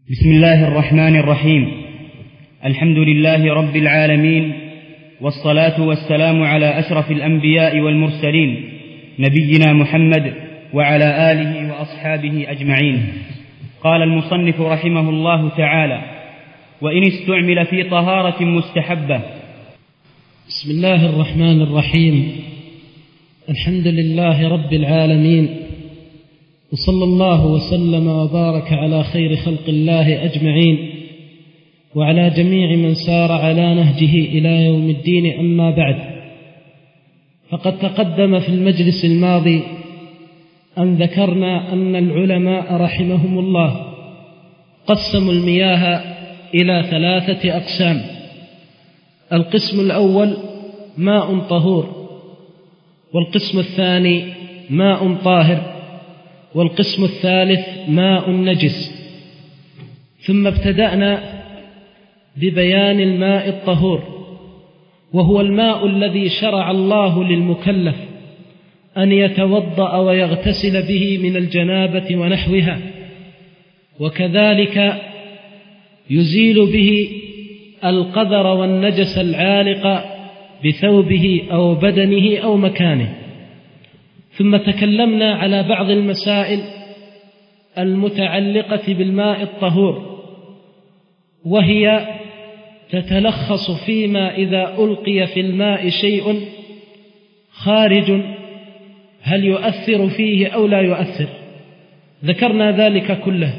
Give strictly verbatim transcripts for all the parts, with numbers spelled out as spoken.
بسم الله الرحمن الرحيم. الحمد لله رب العالمين، والصلاة والسلام على أشرف الأنبياء والمرسلين نبينا محمد وعلى آله وأصحابه أجمعين. قال المصنف رحمه الله تعالى: وإن استعمل في طهارة مستحبة. بسم الله الرحمن الرحيم. الحمد لله رب العالمين، وصلى الله وسلم وبارك على خير خلق الله أجمعين، وعلى جميع من سار على نهجه إلى يوم الدين. أما بعد، فقد تقدم في المجلس الماضي أن ذكرنا أن العلماء رحمهم الله قسموا المياه إلى ثلاثة أقسام. القسم الأول ماء طهور، والقسم الثاني ماء طاهر، والقسم الثالث ماء نجس. ثم ابتدأنا ببيان الماء الطهور، وهو الماء الذي شرع الله للمكلف أن يتوضأ ويغتسل به من الجنابة ونحوها، وكذلك يزيل به القذر والنجس العالق بثوبه أو بدنه أو مكانه. ثم تكلمنا على بعض المسائل المتعلقة بالماء الطهور، وهي تتلخص فيما إذا ألقي في الماء شيء خارج هل يؤثر فيه أو لا يؤثر. ذكرنا ذلك كله،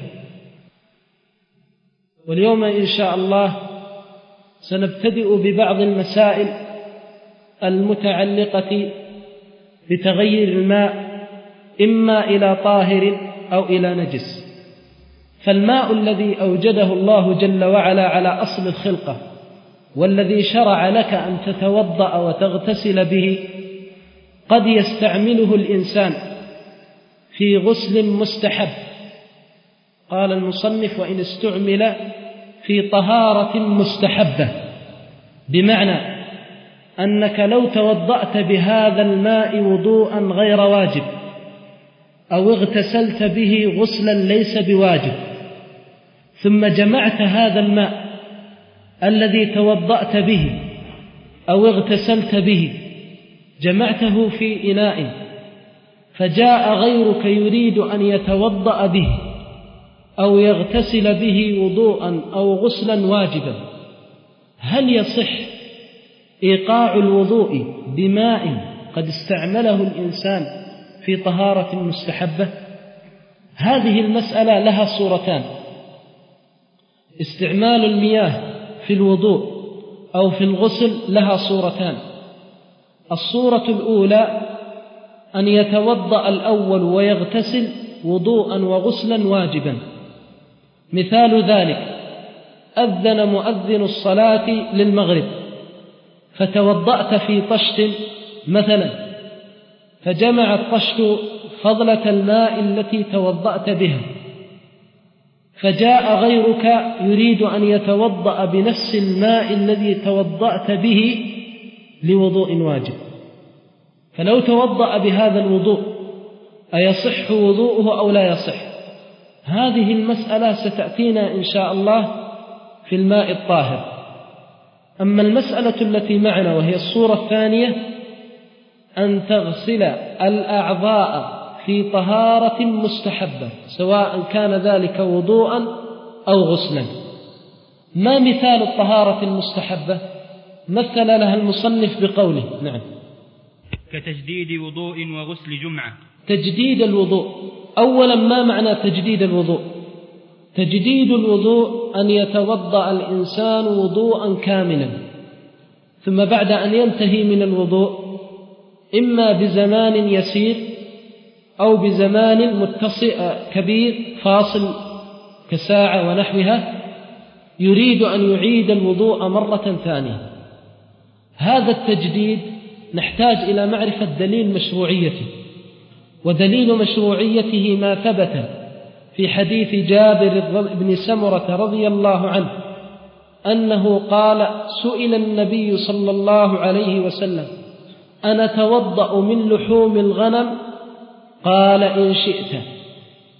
واليوم إن شاء الله سنبتدئ ببعض المسائل المتعلقة بتغير الماء إما إلى طاهر أو إلى نجس. فالماء الذي أوجده الله جل وعلا على أصل الخلقة، والذي شرع لك أن تتوضأ وتغتسل به، قد يستعمله الإنسان في غسل مستحب. قال المصنف: وإن استعمل في طهارة مستحبة، بمعنى أنك لو توضأت بهذا الماء وضوءا غير واجب، أو اغتسلت به غسلا ليس بواجب، ثم جمعت هذا الماء الذي توضأت به أو اغتسلت به، جمعته في إناء، فجاء غيرك يريد أن يتوضأ به أو يغتسل به وضوءا أو غسلا واجبا، هل يصح إيقاع الوضوء بماء قد استعمله الإنسان في طهارة مستحبة؟ هذه المسألة لها صورتان: استعمال المياه في الوضوء أو في الغسل لها صورتان. الصورة الأولى أن يتوضأ الأول ويغتسل وضوءا وغسلا واجبا. مثال ذلك: أذن مؤذن الصلاة للمغرب، فتوضأت في طشت مثلا، فجمع الطشت فضلة الماء التي توضأت بها، فجاء غيرك يريد أن يتوضأ بنفس الماء الذي توضأت به لوضوء واجب، فلو توضأ بهذا الوضوء أيصح وضوءه أو لا يصح؟ هذه المسألة ستأتينا إن شاء الله في الماء الطاهر. أما المسألة التي معنا وهي الصورة الثانية، أن تغسل الأعضاء في طهارة مستحبة، سواء كان ذلك وضوءا أو غسلا. ما مثال الطهارة المستحبة؟ مثل لها المصنف بقوله: نعم، كتجديد وضوء وغسل جمعة. تجديد الوضوء. أولا، ما معنى تجديد الوضوء؟ تجديد الوضوء أن يتوضأ الإنسان وضوءا كاملا، ثم بعد أن ينتهي من الوضوء إما بزمان يسير أو بزمان متصل كبير فاصل كساعة ونحوها، يريد أن يعيد الوضوء مرة ثانية. هذا التجديد نحتاج إلى معرفة دليل مشروعيته، ودليل مشروعيته ما ثبت في حديث جابر بن سمرة رضي الله عنه أنه قال: سئل النبي صلى الله عليه وسلم: أنا أتوضأ من لحوم الغنم؟ قال: إن شئت.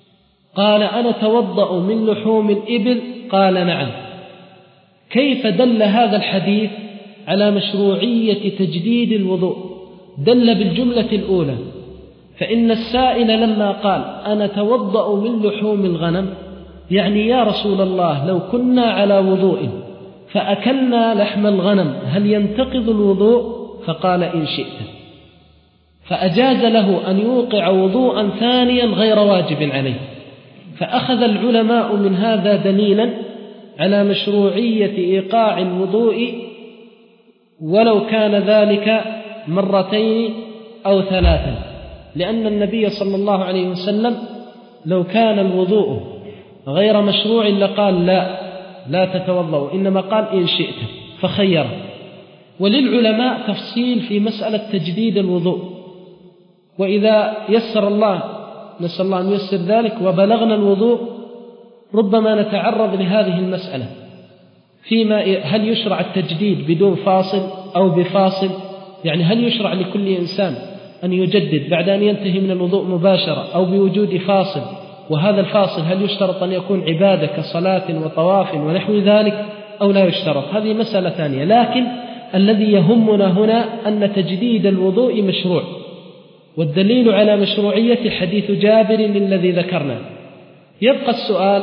قال أنا أتوضأ من لحوم الإبل؟ قال نعم. كيف دل هذا الحديث على مشروعية تجديد الوضوء؟ دل بالجملة الأولى، فإن السائل لما قال أنا أتوضأ من لحوم الغنم يعني يا رسول الله لو كنا على وضوء فأكلنا لحم الغنم هل ينتقض الوضوء؟ فقال إن شئت، فأجاز له أن يوقع وضوءا ثانيا غير واجب عليه. فأخذ العلماء من هذا دليلا على مشروعية إيقاع الوضوء ولو كان ذلك مرتين أو ثلاثا، لأن النبي صلى الله عليه وسلم لو كان الوضوء غير مشروع لقال لا لا تتوضأ، إنما قال إن شئت فخير. وللعلماء تفصيل في مسألة تجديد الوضوء، وإذا يسر الله نسأل الله أن ييسر ذلك وبلغنا الوضوء ربما نتعرض لهذه المسألة فيما هل يشرع التجديد بدون فاصل أو بفاصل، يعني هل يشرع لكل إنسان أن يجدد بعد أن ينتهي من الوضوء مباشرة أو بوجود فاصل، وهذا الفاصل هل يشترط أن يكون عبادة كصلاة وطواف ونحو ذلك أو لا يشترط؟ هذه مسألة ثانية. لكن الذي يهمنا هنا أن تجديد الوضوء مشروع، والدليل على مشروعية حديث جابر الذي ذكرنا. يبقى السؤال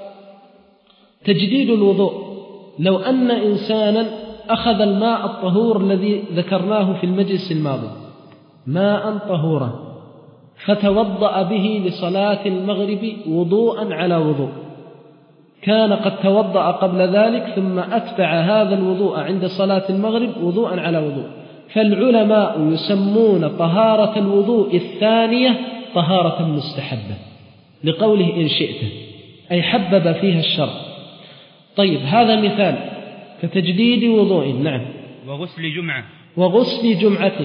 تجديد الوضوء، لو أن إنسانا أخذ الماء الطهور الذي ذكرناه في المجلس الماضي ماء طهورا فتوضأ به لصلاة المغرب وضوءا على وضوء، كان قد توضأ قبل ذلك ثم أتبع هذا الوضوء عند صلاة المغرب وضوءا على وضوء، فالعلماء يسمون طهارة الوضوء الثانية طهارة مستحبة لقوله إن شئت، أي حبب فيها الشرع. طيب هذا مثال كتجديد وضوء. نعم. وغسل جمعة. وغسل جمعة،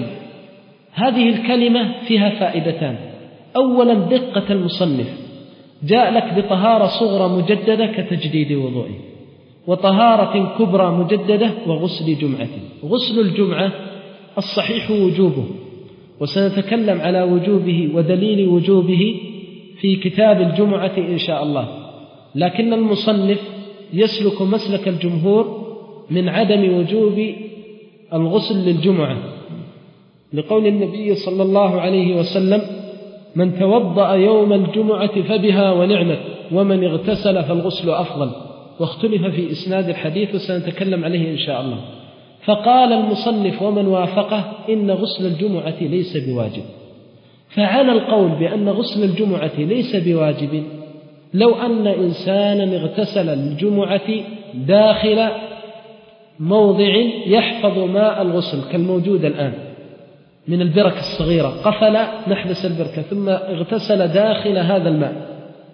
هذه الكلمة فيها فائدتان. أولا دقة المصنف، جاء لك بطهارة صغرى مجددة كتجديد وضوء، وطهارة كبرى مجددة وغسل جمعة. غسل الجمعة الصحيح وجوبه، وسنتكلم على وجوبه ودليل وجوبه في كتاب الجمعة إن شاء الله، لكن المصنف يسلك مسلك الجمهور من عدم وجوب الغسل للجمعة لقول النبي صلى الله عليه وسلم من توضأ يوم الجمعة فبها ونعمت ومن اغتسل فالغسل أفضل، واختلف في إسناد الحديث وسنتكلم عليه إن شاء الله. فقال المصنف ومن وافقه إن غسل الجمعة ليس بواجب. فعلى القول بأن غسل الجمعة ليس بواجب لو أن إنسانا اغتسل الجمعة داخل موضع يحفظ ماء الغسل كالموجود الآن من البركة الصغيرة، قفل نحبس البركة ثم اغتسل داخل هذا الماء،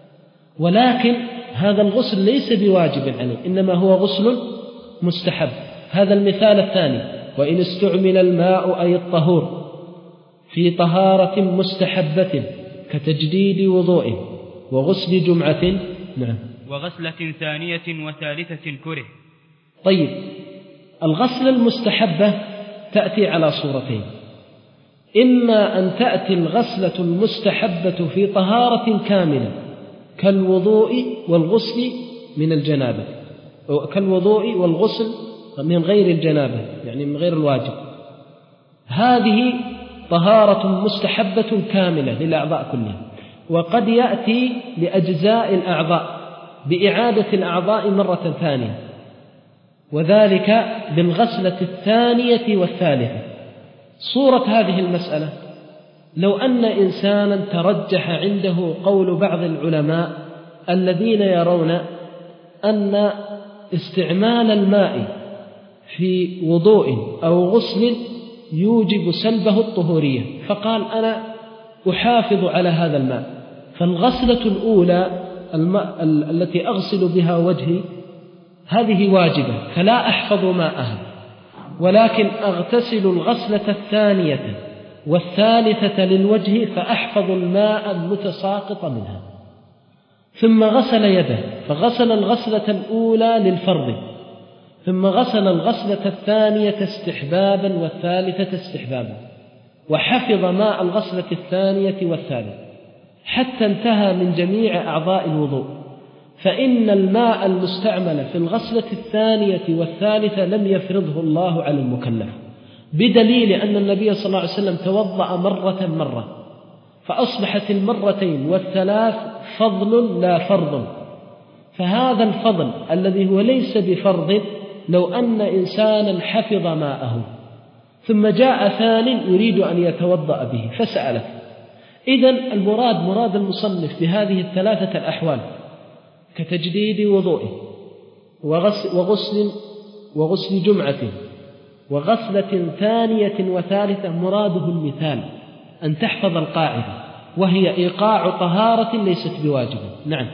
ولكن هذا الغسل ليس بواجب عليه، إنما هو غسل مستحب. هذا المثال الثاني. وإن استعمل الماء أي الطهور في طهارة مستحبة كتجديد وضوء وغسل جمعة. نعم. وغسلة ثانية وثالثة كره. طيب الغسل المستحبة تأتي على صورتين، إما أن تأتي الغسلة المستحبة في طهارة كاملة كالوضوء والغسل من الجنابة، كالوضوء والغسل من غير الجنابة يعني من غير الواجب، هذه طهارة مستحبة كاملة للأعضاء كلها. وقد يأتي لأجزاء الأعضاء بإعادة الأعضاء مرة ثانية، وذلك بالغسلة الثانية والثالثة. صورة هذه المسألة لو أن إنسانا ترجح عنده قول بعض العلماء الذين يرون أن استعمال الماء في وضوء أو غسل يوجب سلبه الطهورية، فقال أنا أحافظ على هذا الماء، فالغسلة الأولى الماء التي أغسل بها وجهي هذه واجبة فلا أحفظ ماءها، ولكن أغتسل الغسلة الثانية والثالثة للوجه فأحفظ الماء المتساقط منها. ثم غسل يده فغسل الغسلة الأولى للفرض، ثم غسل الغسلة الثانية استحبابا والثالثة استحبابا، وحفظ ماء الغسلة الثانية والثالثة. حتى انتهى من جميع أعضاء الوضوء، فإن الماء المستعمل في الغسلة الثانية والثالثة لم يفرضه الله على المكلف، بدليل أن النبي صلى الله عليه وسلم توضأ مرة مرة، فأصبحت المرتين والثلاث فضل لا فرض. فهذا الفضل الذي هو ليس بفرض لو أن إنسانا حفظ ماءه ثم جاء ثان يريد أن يتوضأ به فسأله، إذن المراد مراد المصنف بهذه الثلاثة الأحوال كتجديد وضوئه وغسل, وغسل, وغسل جمعة وغسلة ثانية وثالثة، مراده المثال أن تحفظ القاعدة وهي إيقاع طهارة ليست بواجبة. نعم.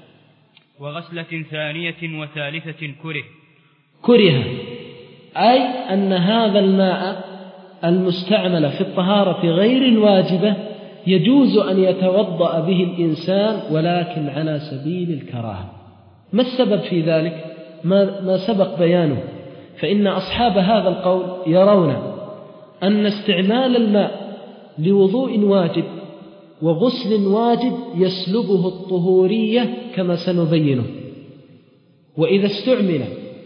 وغسلة ثانية وثالثة كره كره أي أن هذا الماء المستعمل في الطهارة غير الواجبة يجوز أن يتوضأ به الإنسان ولكن على سبيل الكراهة. ما السبب في ذلك؟ ما, ما سبق بيانه. فإن أصحاب هذا القول يرون أن استعمال الماء لوضوء واجب وغسل واجب يسلبه الطهورية كما سنبينه، وإذا استعمل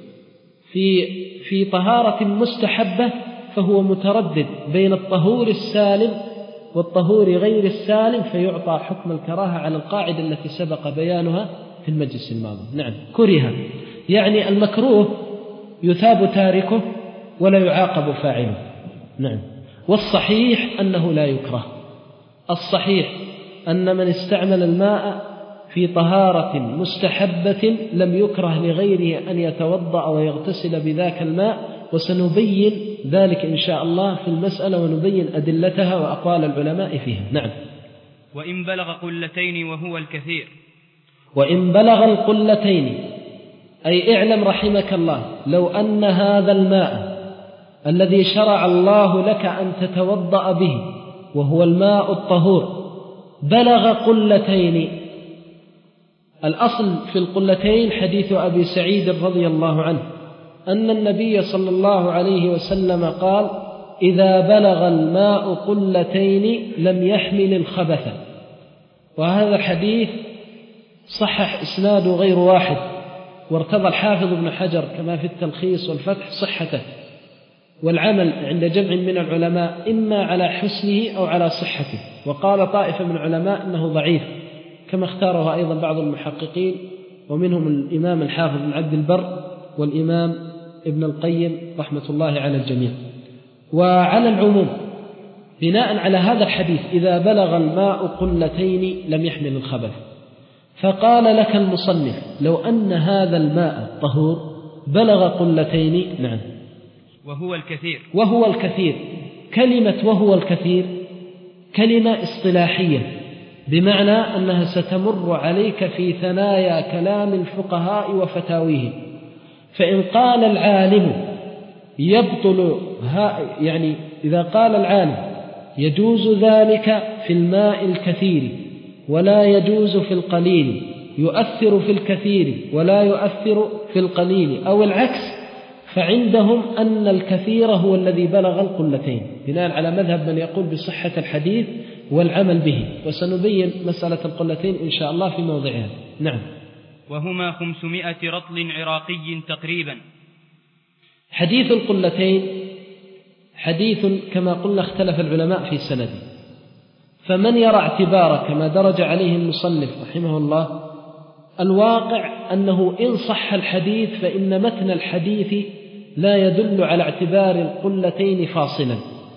في في طهارة مستحبة فهو متردد بين الطهور السالم والطهور غير السالم، فيعطى حكم الكراهة على القاعدة التي سبق بيانها في المجلس الماضي. نعم. كره يعني المكروه يثاب تاركه ولا يعاقب فاعله. نعم. والصحيح أنه لا يكره. الصحيح أن من استعمل الماء في طهارة مستحبة لم يكره لغيره أن يتوضأ ويغتسل بذاك الماء، وسنبين ذلك إن شاء الله في المسألة ونبين أدلتها وأقوال العلماء فيها. نعم. وإن بلغ قلتين وهو الكثير. وإن بلغ القلتين أي اعلم رحمك الله لو أن هذا الماء الذي شرع الله لك أن تتوضأ به وهو الماء الطهور بلغ قلتين. الأصل في القلتين حديث أبي سعيد رضي الله عنه أن النبي صلى الله عليه وسلم قال: إذا بلغ الماء قلتين لم يحمل الخبث. وهذا الحديث صحح إسناده غير واحد، وارتضى الحافظ ابن حجر كما في التلخيص والفتح صحته، والعمل عند جمع من العلماء إما على حسنه أو على صحته، وقال طائفة من العلماء أنه ضعيف كما اختاره أيضا بعض المحققين، ومنهم الإمام الحافظ بن عبد البر والإمام ابن القيم رحمة الله على الجميع. وعلى العموم بناء على هذا الحديث إذا بلغ الماء قلتين لم يحمل الخبث، فقال لك المصنف لو أن هذا الماء طهور بلغ قلتين. نعم. وهو الكثير. وهو الكثير. كلمة وهو الكثير كلمة اصطلاحية، بمعنى أنها ستمر عليك في ثنايا كلام الفقهاء وفتاويهم. فإن قال العالم يبطل يعني إذا قال العالم يجوز ذلك في الماء الكثير ولا يجوز في القليل، يؤثر في الكثير ولا يؤثر في القليل، أو العكس، فعندهم أن الكثير هو الذي بلغ القلتين، بناء على مذهب من يقول بصحة الحديث والعمل به، وسنبين مسألة القلتين إن شاء الله في موضعها. نعم. وهما خمسمائة رطل عراقي تقريبا. حديث القلتين حديث كما قلنا اختلف العلماء في سنده، فمن يرى اعتباره كما درج عليه المصنف رحمه الله، الواقع أنه إن صح الحديث فإن متن الحديث لا يدل على اعتبار القلتين فاصلا،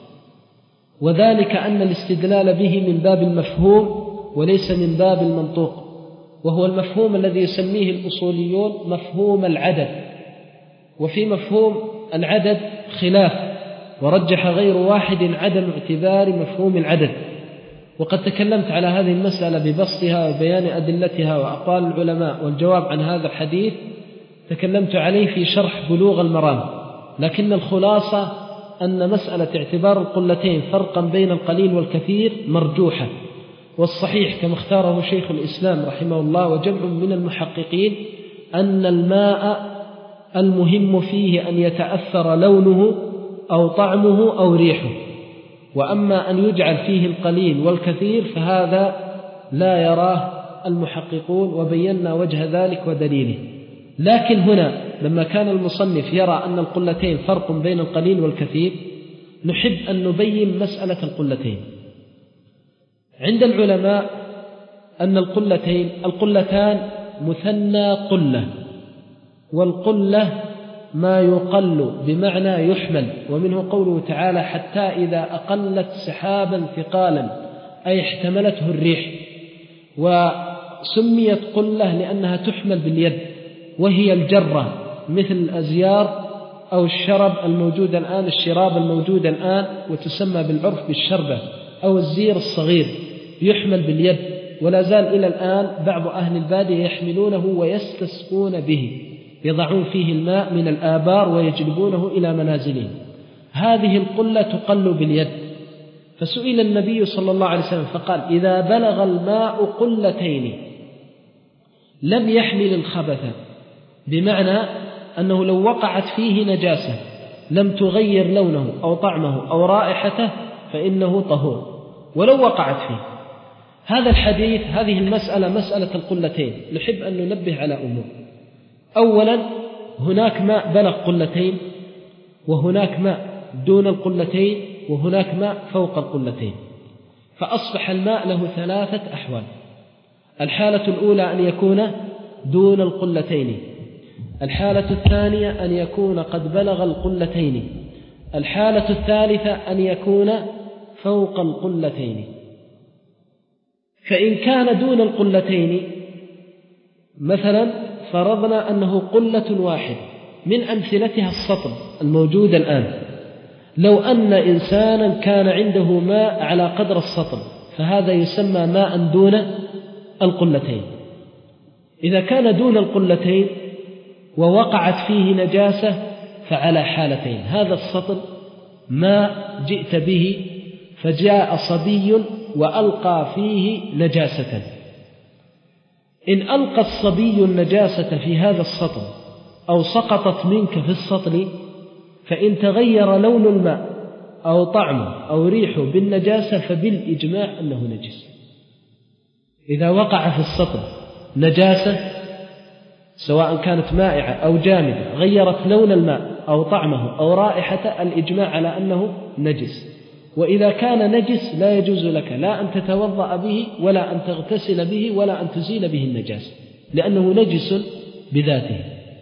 وذلك أن الاستدلال به من باب المفهوم وليس من باب المنطوق، وهو المفهوم الذي يسميه الأصوليون مفهوم العدد. وفي مفهوم العدد خلاف، ورجح غير واحد عدم اعتبار مفهوم العدد، وقد تكلمت على هذه المسألة ببسطها وبيان أدلتها وأقوال العلماء والجواب عن هذا الحديث تكلمت عليه في شرح بلوغ المرام. لكن الخلاصة أن مسألة اعتبار القلتين فرقا بين القليل والكثير مرجوحة، والصحيح كما اختاره شيخ الإسلام رحمه الله وجمع من المحققين أن الماء المهم فيه أن يتأثر لونه أو طعمه أو ريحه، وأما أن يجعل فيه القليل والكثير فهذا لا يراه المحققون، وبينا وجه ذلك ودليله. لكن هنا لما كان المصنف يرى أن القلتين فرق بين القليل والكثير، نحب أن نبين مسألة القلتين. عند العلماء أن القلتين القلتان مثنى قلة، والقلة ما يقل بمعنى يحمل، ومنه قوله تعالى حتى إذا أقلت سحابا ثقالا أي احتملته الريح. وسميت قلة لأنها تحمل باليد، وهي الجرة مثل الأزيار أو الشرب الموجود الآن، الشراب الموجود الآن، وتسمى بالعرف بالشربة، أو الزير الصغير يحمل باليد، ولا زال إلى الآن بعض أهل البادية يحملونه ويستسقون به، يضعون فيه الماء من الآبار ويجلبونه إلى منازلهم. هذه القلة تقل باليد. فسئل النبي صلى الله عليه وسلم فقال إذا بلغ الماء قلتين لم يحمل الخبث، بمعنى أنه لو وقعت فيه نجاسة لم تغير لونه أو طعمه أو رائحته فإنه طهور ولو وقعت فيه. هذا الحديث، هذه المسألة مسألة القلتين، نحب أن ننبه على أمور. أولا، هناك ماء بلغ قلتين، وهناك ماء دون القلتين، وهناك ماء فوق القلتين، فأصبح الماء له ثلاثة أحوال. الحالة الأولى أن يكون دون القلتين، الحالة الثانية أن يكون قد بلغ القلتين، الحالة الثالثة أن يكون فوق القلتين. فإن كان دون القلتين، مثلا فرضنا أنه قلة واحد، من أمثلتها السطل الموجود الآن، لو أن إنسانا كان عنده ماء على قدر السطل فهذا يسمى ماء دون القلتين. إذا كان دون القلتين ووقعت فيه نجاسة فعلى حالتين: هذا السطل ماء جئت به فجاء صبي وألقى فيه نجاسة، إن ألقى الصبي النجاسة في هذا السطل أو سقطت منك في السطل، فإن تغير لون الماء أو طعمه أو ريحه بالنجاسة فبالإجماع أنه نجس. إذا وقع في السطل نجاسة سواء كانت مائعة أو جامدة غيرت لون الماء أو طعمه أو رائحته، الإجماع على أنه نجس. وإذا كان نجس لا يجوز لك لا أن تتوضأ به ولا أن تغتسل به ولا أن تزيل به النجاسة، لأنه نجس بذاته.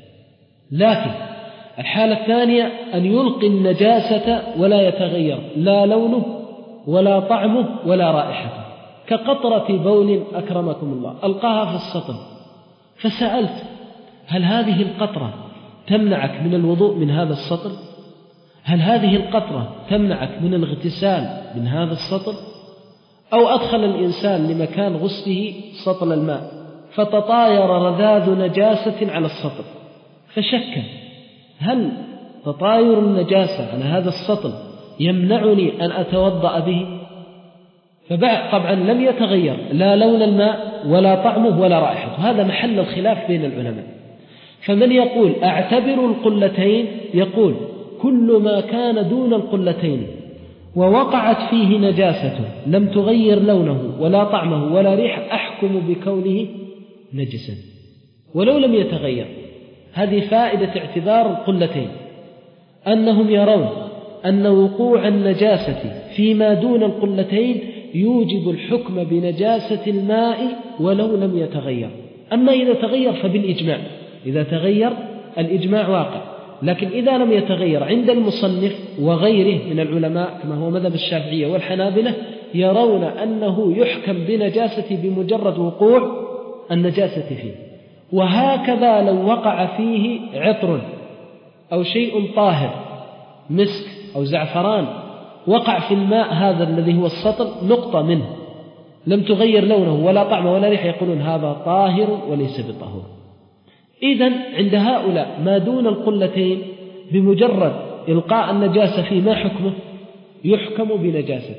لكن الحالة الثانية أن يلقي النجاسة ولا يتغير لا لونه ولا طعمه ولا رائحته، كقطرة بول أكرمكم الله ألقاها في السطل، فسألت هل هذه القطرة تمنعك من الوضوء من هذا السطل؟ هل هذه القطرة تمنعك من الاغتسال من هذا السطل؟ أو أدخل الإنسان لمكان غسله سطل الماء فتطاير رذاذ نجاسة على السطل، فشك هل تطاير النجاسة على هذا السطل يمنعني أن أتوضأ به؟ فبعد طبعا لم يتغير لا لون الماء ولا طعمه ولا رائحته، هذا محل الخلاف بين العلماء. فمن يقول أعتبر القلتين يقول كل ما كان دون القلتين ووقعت فيه نجاسة لم تغير لونه ولا طعمه ولا ريح أحكم بكونه نجسا ولو لم يتغير. هذه فائدة اعتبار القلتين، أنهم يرون أن وقوع النجاسة فيما دون القلتين يوجب الحكم بنجاسة الماء ولو لم يتغير. أما إذا تغير فبالإجماع، إذا تغير الإجماع واقع. لكن إذا لم يتغير عند المصنف وغيره من العلماء كما هو مذهب الشافعية والحنابلة يرون أنه يحكم بنجاسة بمجرد وقوع النجاسة فيه. وهكذا لو وقع فيه عطر أو شيء طاهر مسك أو زعفران وقع في الماء هذا الذي هو السطل نقطة منه لم تغير لونه ولا طعمه ولا ريح، يقولون هذا طاهر وليس بطهور. إذن عند هؤلاء ما دون القلتين بمجرد إلقاء النجاسة فيه ما حكمه؟ يحكم بنجاسة.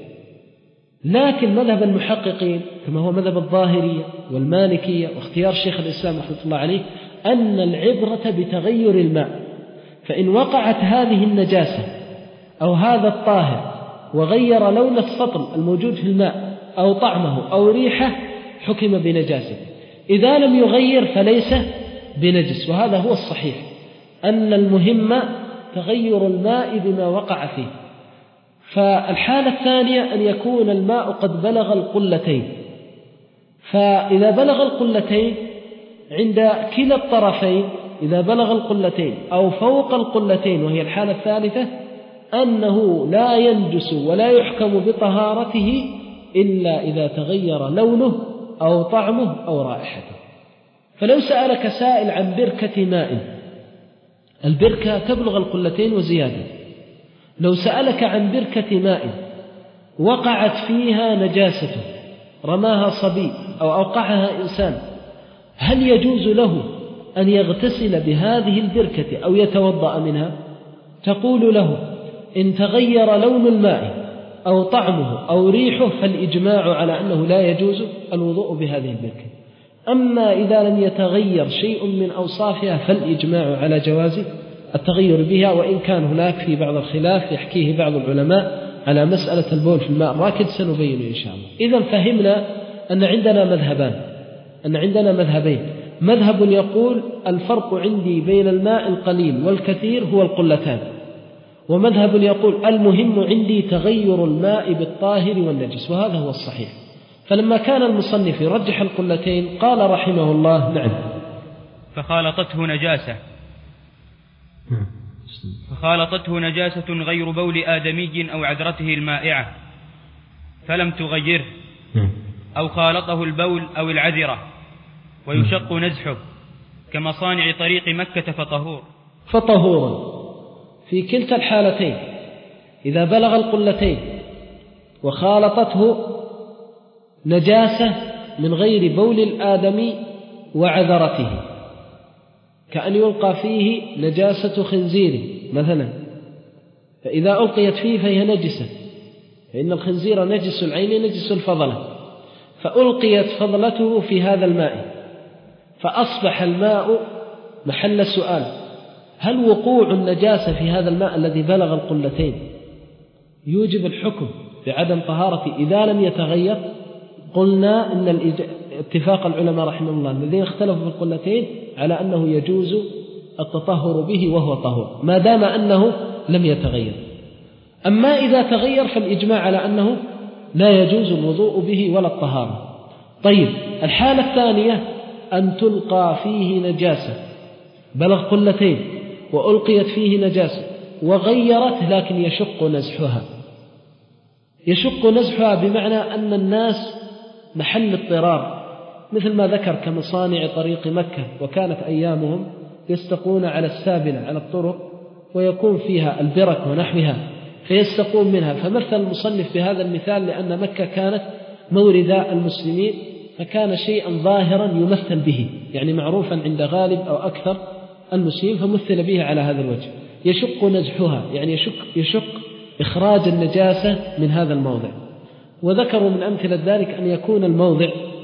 لكن مذهب المحققين كما هو مذهب الظاهرية والمالكية واختيار شيخ الإسلام رحمة الله عليه أن العبرة بتغير الماء، فإن وقعت هذه النجاسة أو هذا الطاهر وغير لون السطل الموجود في الماء أو طعمه أو ريحه حكم بنجاسة، إذا لم يغير فليس بنجس. وهذا هو الصحيح، أن المهم تغير الماء بما وقع فيه. فالحالة الثانية أن يكون الماء قد بلغ القلتين، فإذا بلغ القلتين عند كلا الطرفين، إذا بلغ القلتين أو فوق القلتين، وهي الحالة الثالثة، أنه لا ينجس ولا يحكم بطهارته إلا إذا تغير لونه أو طعمه أو رائحته. فلو سألك سائل عن بركة ماء، البركة تبلغ القلتين وزيادة، لو سألك عن بركة ماء وقعت فيها نجاسة، رماها صبي أو أوقعها إنسان، هل يجوز له أن يغتسل بهذه البركة أو يتوضأ منها؟ تقول له إن تغير لون الماء أو طعمه أو ريحه فالإجماع على أنه لا يجوز الوضوء بهذه البركة. أما إذا لم يتغير شيء من أوصافها فالإجماع على جواز التغير بها، وإن كان هناك في بعض الخلاف يحكيه بعض العلماء على مسألة البول في الماء الراكد، سنبين إن شاء الله. إذن فهمنا أن عندنا مذهبان، أن عندنا مذهبين، مذهب يقول الفرق عندي بين الماء القليل والكثير هو القلتان، ومذهب يقول المهم عندي تغير الماء بالطاهر والنجس، وهذا هو الصحيح. فلما كان المصنف يرجح القلتين قال رحمه الله: نعم، فخالطته نجاسة فخالطته نجاسة غير بول آدمي أو عذرته المائعة فلم تغيره، أو خالطه البول أو العذرة ويشق نزحه كمصانع طريق مكة فطهور فطهور في كلتا الحالتين، إذا بلغ القلتين وخالطته نجاسة من غير بول الآدمي وعذرته، كأن يلقى فيه نجاسة خنزير مثلا، فإذا ألقيت فيه فهي نجسة، فإن الخنزير نجس العين نجس الفضلة، فألقيت فضلته في هذا الماء فأصبح الماء محل سؤال: هل وقوع النجاسة في هذا الماء الذي بلغ القلتين يوجب الحكم بعدم طهارته إذا لم يتغير؟ قلنا إن اتفاق العلماء رحمه الله الذين اختلفوا في القلتين على أنه يجوز التطهر به وهو طهور ما دام أنه لم يتغير. أما إذا تغير فالإجماع على أنه لا يجوز الوضوء به ولا الطهارة. طيب، الحالة الثانية أن تلقى فيه نجاسة بلغ قلتين وألقيت فيه نجاسة وغيرت، لكن يشق نزحها. يشق نزحها بمعنى أن الناس محل اضطرار، مثل ما ذكر كمصانع طريق مكة، وكانت أيامهم يستقون على السابلة على الطرق ويكون فيها البرك ونحوها فيستقون منها، فمثل المصنف بهذا المثال لأن مكة كانت مورد المسلمين، فكان شيئا ظاهرا يمثل به، يعني معروفا عند غالب أو أكثر المسلمين، فمثل به على هذا الوجه. يشق نزحها يعني يشق, يشق إخراج النجاسة من هذا الموضع. وذكروا من أمثلة ذلك أن يكون الموضع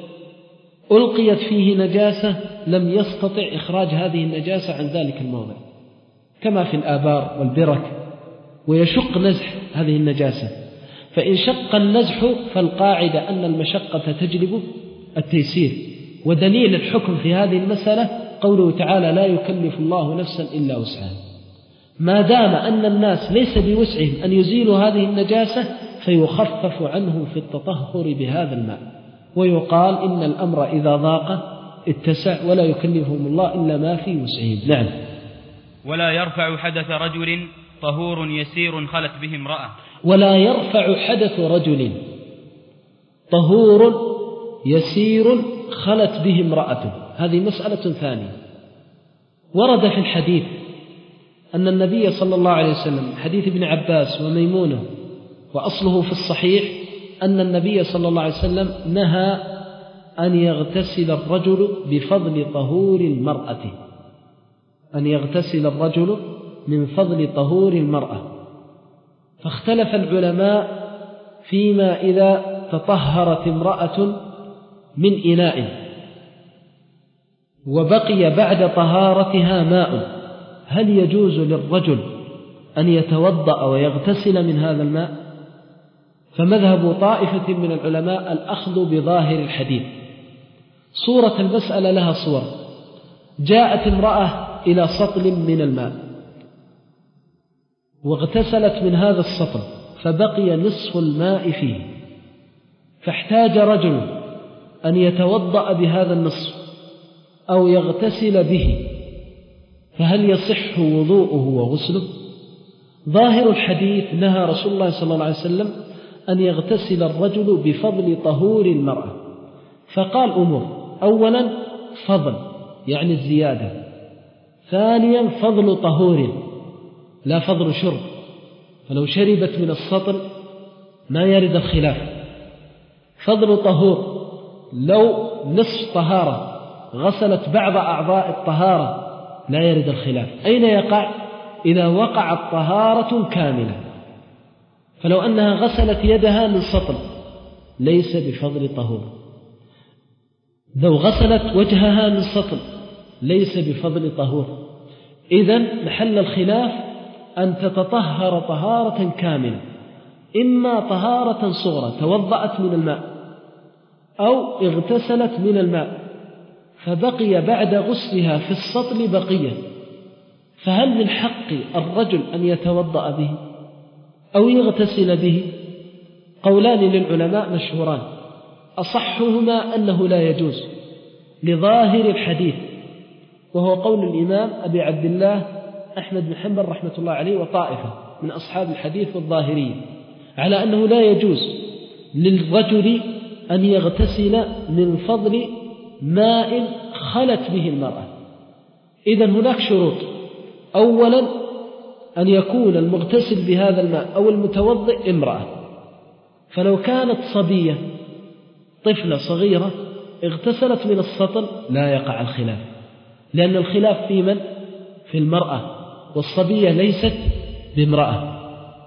ألقيت فيه نجاسة لم يستطع إخراج هذه النجاسة عن ذلك الموضع، كما في الآبار والبرك، ويشق نزح هذه النجاسة. فإن شق النزح فالقاعدة أن المشقة تجلب التيسير، ودليل الحكم في هذه المسألة قوله تعالى: لا يكلف الله نفسا إلا وسعها. ما دام أن الناس ليس بوسعهم أن يزيلوا هذه النجاسة فيخفف عنهم في التطهر بهذا الماء، ويقال إن الأمر إذا ضاق اتسع ولا يكلفهم الله إلا ما في وسعهم. نعم. ولا يرفع حدث رجل طهور يسير خلت به امرأة ولا يرفع حدث رجل طهور يسير خلت به امرأة، هذه مسألة ثانية. ورد في الحديث أن النبي صلى الله عليه وسلم، حديث ابن عباس وميمونة وأصله في الصحيح، أن النبي صلى الله عليه وسلم نهى أن يغتسل الرجل بفضل طهور المرأة، أن يغتسل الرجل من فضل طهور المرأة. فاختلف العلماء فيما إذا تطهرت امرأة من إناء وبقي بعد طهارتها ماء، هل يجوز للرجل أن يتوضأ ويغتسل من هذا الماء؟ فمذهب طائفة من العلماء الأخذ بظاهر الحديث، صورة المسألة لها صور. جاءت امرأة إلى سطل من الماء واغتسلت من هذا السطل فبقي نصف الماء فيه، فاحتاج رجل أن يتوضأ بهذا النصف أو يغتسل به، فهل يصح وضوءه وغسله؟ ظاهر الحديث نهى رسول الله صلى الله عليه وسلم أن يغتسل الرجل بفضل طهور المرأة، فقال أمور: أولا فضل يعني الزيادة، ثانيا فضل طهور لا فضل شرب، فلو شربت من السطل ما يرد الخلاف. فضل طهور لو نصف طهارة غسلت بعض أعضاء الطهارة لا يرد الخلاف. أين يقع؟ إذا وقعت طهارة كاملة، فلو أنها غسلت يدها من سطل ليس بفضل طهور، لو غسلت وجهها من سطل ليس بفضل طهور. إذن محل الخلاف أن تتطهر طهارة كاملة، إما طهارة صغرى توضأت من الماء أو اغتسلت من الماء فبقي بعد غسلها في السطل بقية، فهل من حق الرجل أن يتوضأ به أو يغتسل به؟ قولان للعلماء مشهوران، أصحهما أنه لا يجوز لظاهر الحديث، وهو قول الإمام أبي عبد الله أحمد بن حنبل رحمة الله عليه وطائفة من أصحاب الحديث والظاهرية، على أنه لا يجوز للرجل أن يغتسل من فضل ماء خلت به المرأة. إذن هناك شروط: أولا أن يكون المغتسل بهذا الماء أو المتوضئ امرأة، فلو كانت صبية طفلة صغيرة اغتسلت من السطل لا يقع الخلاف، لأن الخلاف في من؟ في المرأة، والصبية ليست بامرأة.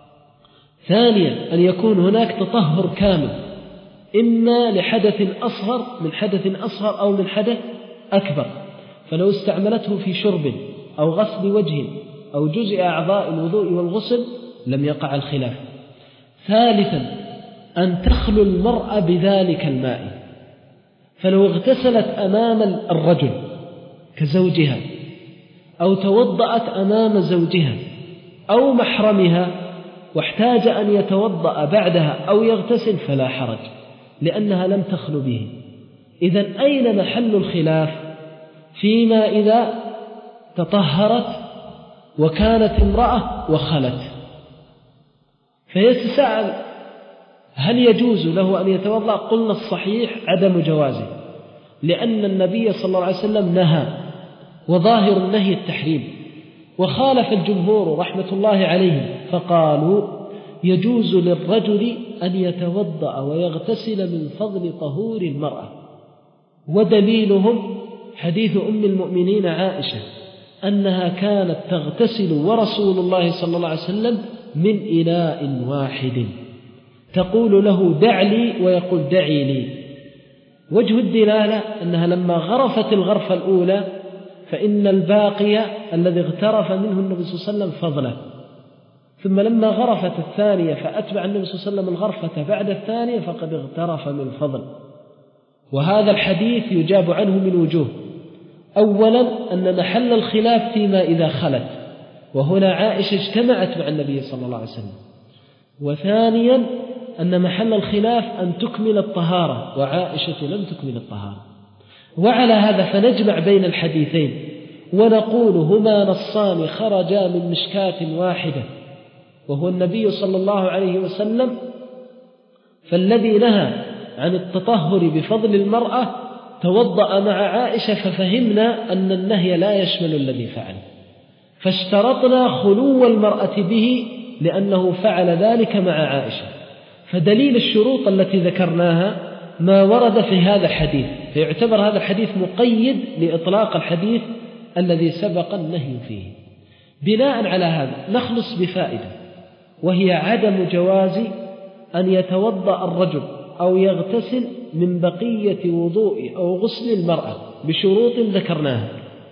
ثانيا أن يكون هناك تطهر كامل، إما لحدث أصغر من حدث أصغر أو من حدث أكبر، فلو استعملته في شرب أو غسل وجه أو جزء أعضاء الوضوء والغسل لم يقع الخلاف. ثالثا أن تخلو المرأة بذلك الماء، فلو اغتسلت أمام الرجل كزوجها أو توضأت أمام زوجها أو محرمها واحتاج أن يتوضأ بعدها أو يغتسل فلا حرج، لأنها لم تخلو به. إذن أين محل الخلاف؟ فيما إذا تطهرت وكانت امرأة وخلت، فيتساءل هل يجوز له أن يتوضأ؟ قلنا الصحيح عدم جوازه، لأن النبي صلى الله عليه وسلم نهى، وظاهر النهي التحريم، وخالف الجمهور رحمة الله عليهم فقالوا يجوز للرجل أن يتوضأ ويغتسل من فضل طهور المرأة. ودليلهم حديث أم المؤمنين عائشة أنها كانت تغتسل ورسول الله صلى الله عليه وسلم من إناء واحد، تقول له دع لي ويقول دعي لي. وجه الدلالة أنها لما غرفت الغرفة الأولى فإن الباقي الذي اغترف منه النبي صلى الله عليه وسلم فضله، ثم لما غرفت الثانية فأتبع النبي صلى الله عليه وسلم الغرفة بعد الثانية فقد اغترف من فضل. وهذا الحديث يجاب عنه من وجوه: أولا أن محل الخلاف فيما إذا خلت، وهنا عائشة اجتمعت مع النبي صلى الله عليه وسلم. وثانيا أن محل الخلاف أن تكمل الطهارة، وعائشة لم تكمل الطهارة. وعلى هذا فنجمع بين الحديثين ونقول هما نصان خرجا من مشكاة واحدة، وهو النبي صلى الله عليه وسلم، فالذي نهى عن التطهر بفضل المرأة توضأ مع عائشة، ففهمنا أن النهي لا يشمل الذي فعل، فاشترطنا خلو المرأة به لأنه فعل ذلك مع عائشة. فدليل الشروط التي ذكرناها ما ورد في هذا الحديث، فيعتبر هذا الحديث مقيد لإطلاق الحديث الذي سبق النهي فيه. بناء على هذا نخلص بفائدة، وهي عدم جواز أن يتوضأ الرجل أو يغتسل من بقية وضوء أو غسل المرأة بشروط ذكرناها.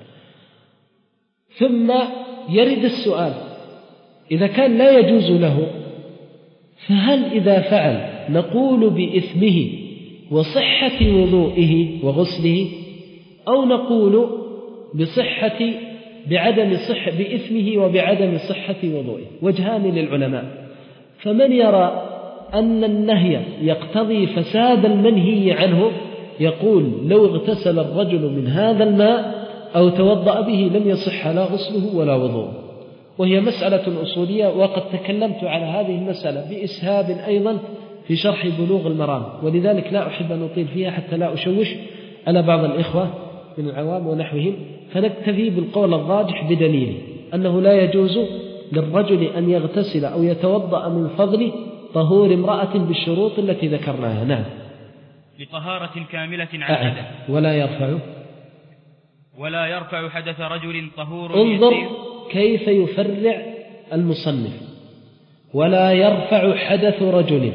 ثم يرد السؤال: إذا كان لا يجوز له، فهل إذا فعل نقول بإثمه وصحة وضوئه وغسله، أو نقول بصحة بعدم صحة بإثمه وبعدم صحة وضوئه. وجهان للعلماء. فمن يرى أن النهي يقتضي فساد المنهي عنه يقول لو اغتسل الرجل من هذا الماء أو توضأ به لم يصح لا غسله ولا وضوءه، وهي مسألة أصولية، وقد تكلمت على هذه المسألة بإسهاب أيضا في شرح بلوغ المرام، ولذلك لا أحب أن أطيل فيها حتى لا أشوش على بعض الإخوة من العوام ونحوهم، فنكتفي بالقول الراجح بدليل أنه لا يجوز للرجل أن يغتسل أو يتوضأ من فضل طهور امرأة بالشروط التي ذكرناها. نعم. لطهارة كاملة عن أعد. حدث. ولا يرفع ولا يرفع حدث رجل طهور. انظر يسير. كيف يفرع المصنف ولا يرفع حدث رجل.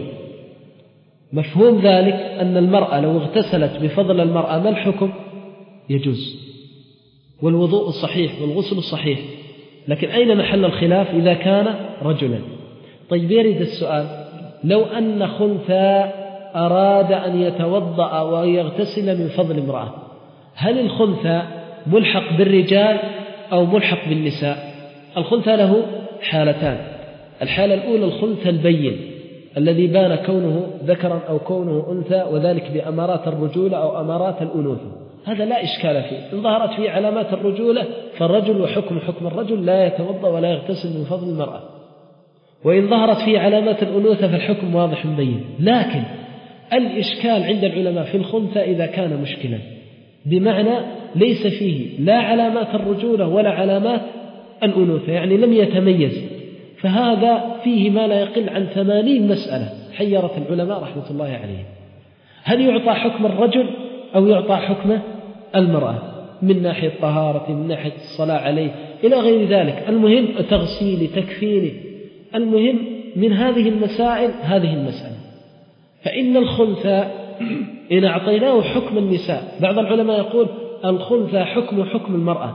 مفهوم ذلك أن المرأة لو اغتسلت بفضل المرأة ما الحكم؟ يجوز، والوضوء الصحيح والغسل الصحيح، لكن أين محل الخلاف إذا كان رجلا؟ طيب يرد السؤال، لو أن خنثى أراد أن يتوضأ ويغتسل من فضل امرأة، هل الخنثى ملحق بالرجال أو ملحق بالنساء؟ الخنثى له حالتان. الحالة الأولى الخنثى البين الذي بان كونه ذكرا أو كونه أنثى، وذلك بأمارات الرجولة أو أمارات الأنوثة، هذا لا إشكال فيه. إن ظهرت فيه علامات الرجولة فالرجل وحكم حكم الرجل لا يتوضأ ولا يغتسل من فضل المرأة، وإن ظهرت فيه علامات الأنوثة فالحكم واضح بين. لكن الإشكال عند العلماء في الخنثى إذا كان مشكلا، بمعنى ليس فيه لا علامات الرجولة ولا علامات الأنوثة، يعني لم يتميز، فهذا فيه ما لا يقل عن ثمانين مسألة حيرت العلماء رحمة الله عليهم. هل يعطى حكم الرجل أو يعطى حكم المرأة من ناحية طهارة، من ناحية الصلاة عليه، إلى غير ذلك؟ المهم تغسيل تكفينه، المهم من هذه المسائل هذه المسألة. فإن الخنثى إن أعطيناه حكم النساء، بعض العلماء يقول الخنثى حكم حكم المرأة،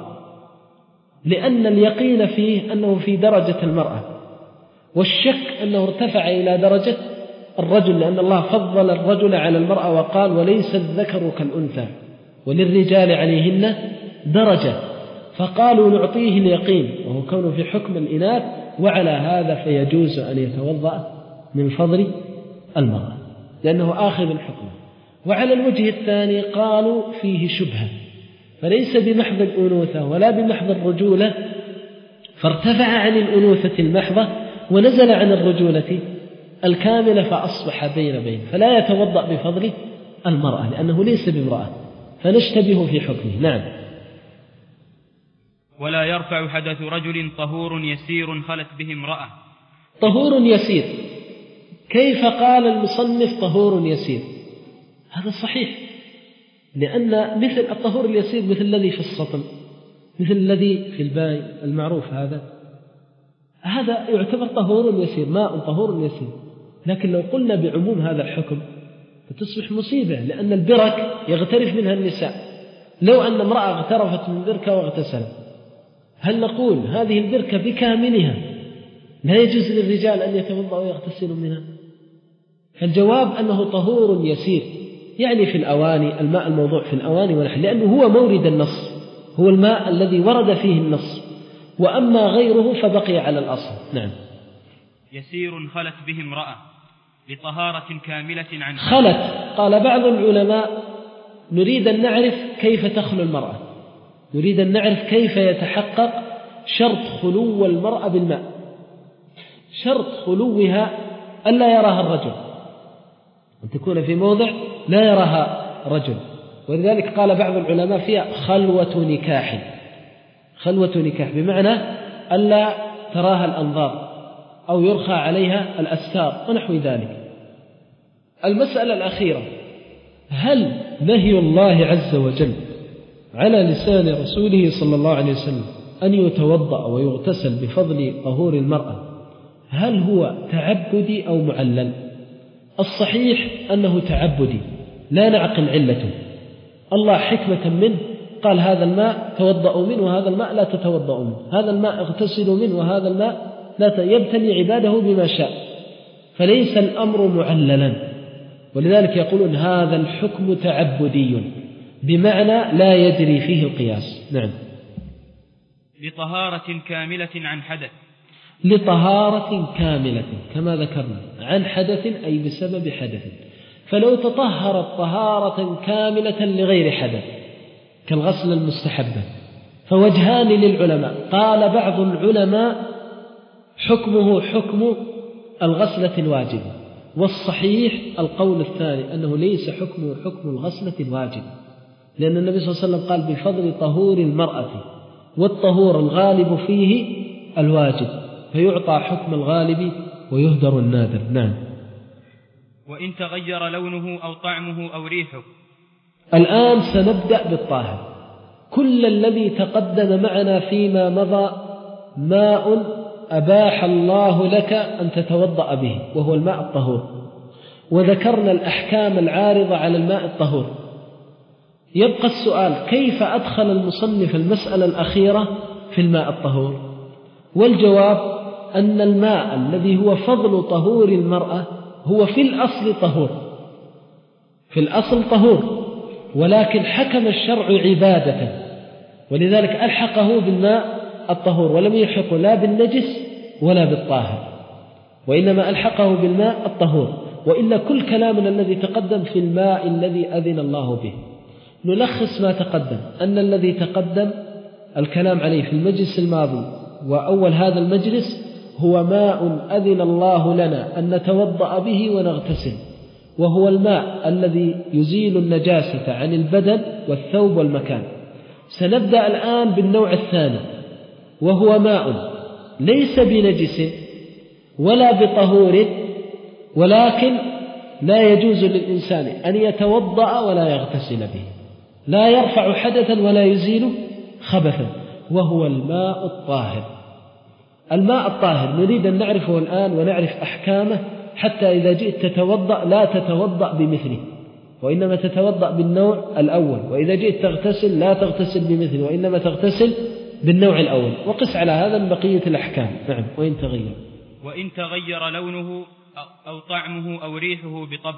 لأن اليقين فيه أنه في درجة المرأة، والشك أنه ارتفع إلى درجة الرجل، لأن الله فضل الرجل على المرأة وقال وليس الذكر كالأنثى وللرجال عليهن درجة، فقالوا نعطيه اليقين وهو كونه في حكم الإناث، وعلى هذا فيجوز أن يتوضأ من فضل المرأة لأنه آخذ الحكم. وعلى الوجه الثاني قالوا فيه شبهة، فليس بمحض الأنوثة ولا بمحض الرجولة، فارتفع عن الأنوثة المحضة ونزل عن الرجولة الكاملة فأصبح بين بين، فلا يتوضأ بفضل المرأة لأنه ليس بامرأة، فنشتبه في حكمه. نعم. ولا يرفع حدث رجل طهور يسير خلت به امرأة. طهور يسير، كيف قال المصنف طهور يسير؟ هذا صحيح، لأن مثل الطهور اليسير مثل الذي في السطل، مثل الذي في الباي المعروف، هذا هذا يعتبر طهور يسير، ماء طهور يسير. لكن لو قلنا بعموم هذا الحكم فتصبح مصيبة، لأن البرك يغترف منها النساء. لو أن امرأة اغترفت من بركة واغتسلت، هل نقول هذه البركة بكاملها لا يجوز للرجال أن يتوضأوا ويغتسلوا منها؟ فالجواب أنه طهور يسير، يعني في الأواني، الماء الموضوع في الأواني ونحن، لأنه هو مورد النص، هو الماء الذي ورد فيه النص، وأما غيره فبقي على الأصل. نعم. يسير خلت به امرأة لطهارة كاملة عن خلت. قال بعض العلماء نريد أن نعرف كيف تخلو المرأة، نريد أن نعرف كيف يتحقق شرط خلو المرأة بالماء. شرط خلوها ألا يراها الرجل، أن تكون في موضع لا يراها رجل، ولذلك قال بعض العلماء فيها خلوة نكاح. خلوة نكاح بمعنى ألا تراها الأنظار أو يرخى عليها الأستار ونحو ذلك. المسألة الأخيرة، هل نهي الله عز وجل على لسان رسوله صلى الله عليه وسلم أن يتوضأ ويغتسل بفضل طهور المرأة هل هو تعبدي أو معلل؟ الصحيح أنه تعبدي، لا نعقل علته. الله حكمة منه قال هذا الماء توضأوا منه وهذا الماء لا تتوضأوا منه، هذا الماء اغتسلوا منه وهذا الماء لا، يبتلي عباده بما شاء، فليس الأمر معللا. ولذلك يقولون هذا الحكم تعبدي بمعنى لا يجري فيه القياس. نعم. لطهارة كاملة عن حدث. لطهارة كاملة كما ذكرنا، عن حدث أي بسبب حدث. فلو تطهرت طهارة كاملة لغير حدث كالغسل المستحبة فوجهان للعلماء. قال بعض العلماء حكمه حكم الغسلة الواجبة، والصحيح القول الثاني أنه ليس حكمه حكم الغسلة الواجبة، لأن النبي صلى الله عليه وسلم قال بفضل طهور المرأة، والطهور الغالب فيه الواجب، فيعطى حكم الغالب ويهدر النادر. نعم. وإن تغير لونه أو طعمه أو ريحه. الآن سنبدأ بالطاهر. كل الذي تقدم معنا فيما مضى ماء أباح الله لك أن تتوضأ به وهو الماء الطهور، وذكرنا الأحكام العارضة على الماء الطهور. يبقى السؤال كيف أدخل المصنف المسألة الأخيرة في الماء الطهور؟ والجواب أن الماء الذي هو فضل طهور المرأة هو في الأصل طهور، في الأصل طهور، ولكن حكم الشرع عبادة، ولذلك ألحقه بالماء الطهور ولم يلحقه لا بالنجس ولا بالطاهر، وإنما ألحقه بالماء الطهور. وإلا كل كلامنا الذي تقدم في الماء الذي أذن الله به. نلخص ما تقدم أن الذي تقدم الكلام عليه في المجلس الماضي وأول هذا المجلس هو ماء أذن الله لنا أن نتوضأ به ونغتسل، وهو الماء الذي يزيل النجاسة عن البدن والثوب والمكان. سنبدأ الآن بالنوع الثاني، وهو ماء ليس بنجس ولا بطهور، ولكن لا يجوز للإنسان أن يتوضأ ولا يغتسل به، لا يرفع حدثا ولا يزيل خبثا، وهو الماء الطاهر. الماء الطاهر نريد أن نعرفه الآن ونعرف أحكامه، حتى إذا جئت تتوضأ لا تتوضأ بمثله، وإنما تتوضأ بالنوع الأول، وإذا جئت تغتسل لا تغتسل بمثله، وإنما تغتسل بالنوع الأول، وقس على هذا من بقية الأحكام. نعم. وإن تغير وإن تغير لونه أو طعمه أو ريحه بطبع.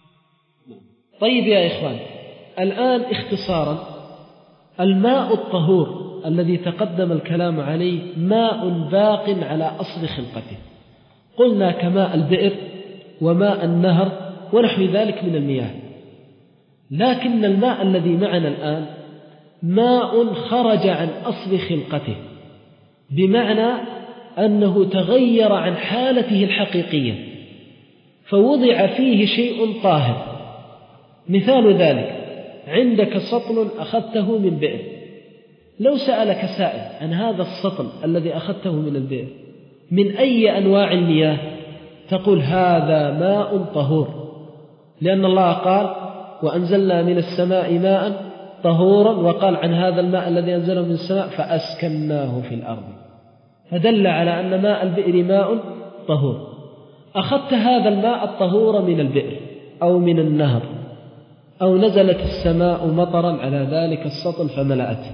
طيب يا إخوان، الآن اختصارا، الماء الطهور الذي تقدم الكلام عليه ماء باق على أصل خلقته، قلنا كماء البئر وماء النهر ونحو ذلك من المياه. لكن الماء الذي معنا الآن ماء خرج عن أصل خلقته، بمعنى أنه تغير عن حالته الحقيقية فوضع فيه شيء طاهر. مثال ذلك عندك سطل أخذته من بئر، لو سألك سائل عن هذا السطل الذي أخذته من البئر من أي أنواع المياه، تقول هذا ماء طهور، لأن الله قال وأنزلنا من السماء ماء طهورا، وقال عن هذا الماء الذي أنزله من السماء فأسكناه في الأرض، فدل على أن ماء البئر ماء طهور. أخذت هذا الماء الطهور من البئر أو من النهر، أو نزلت السماء مطرا على ذلك السطل فملأته،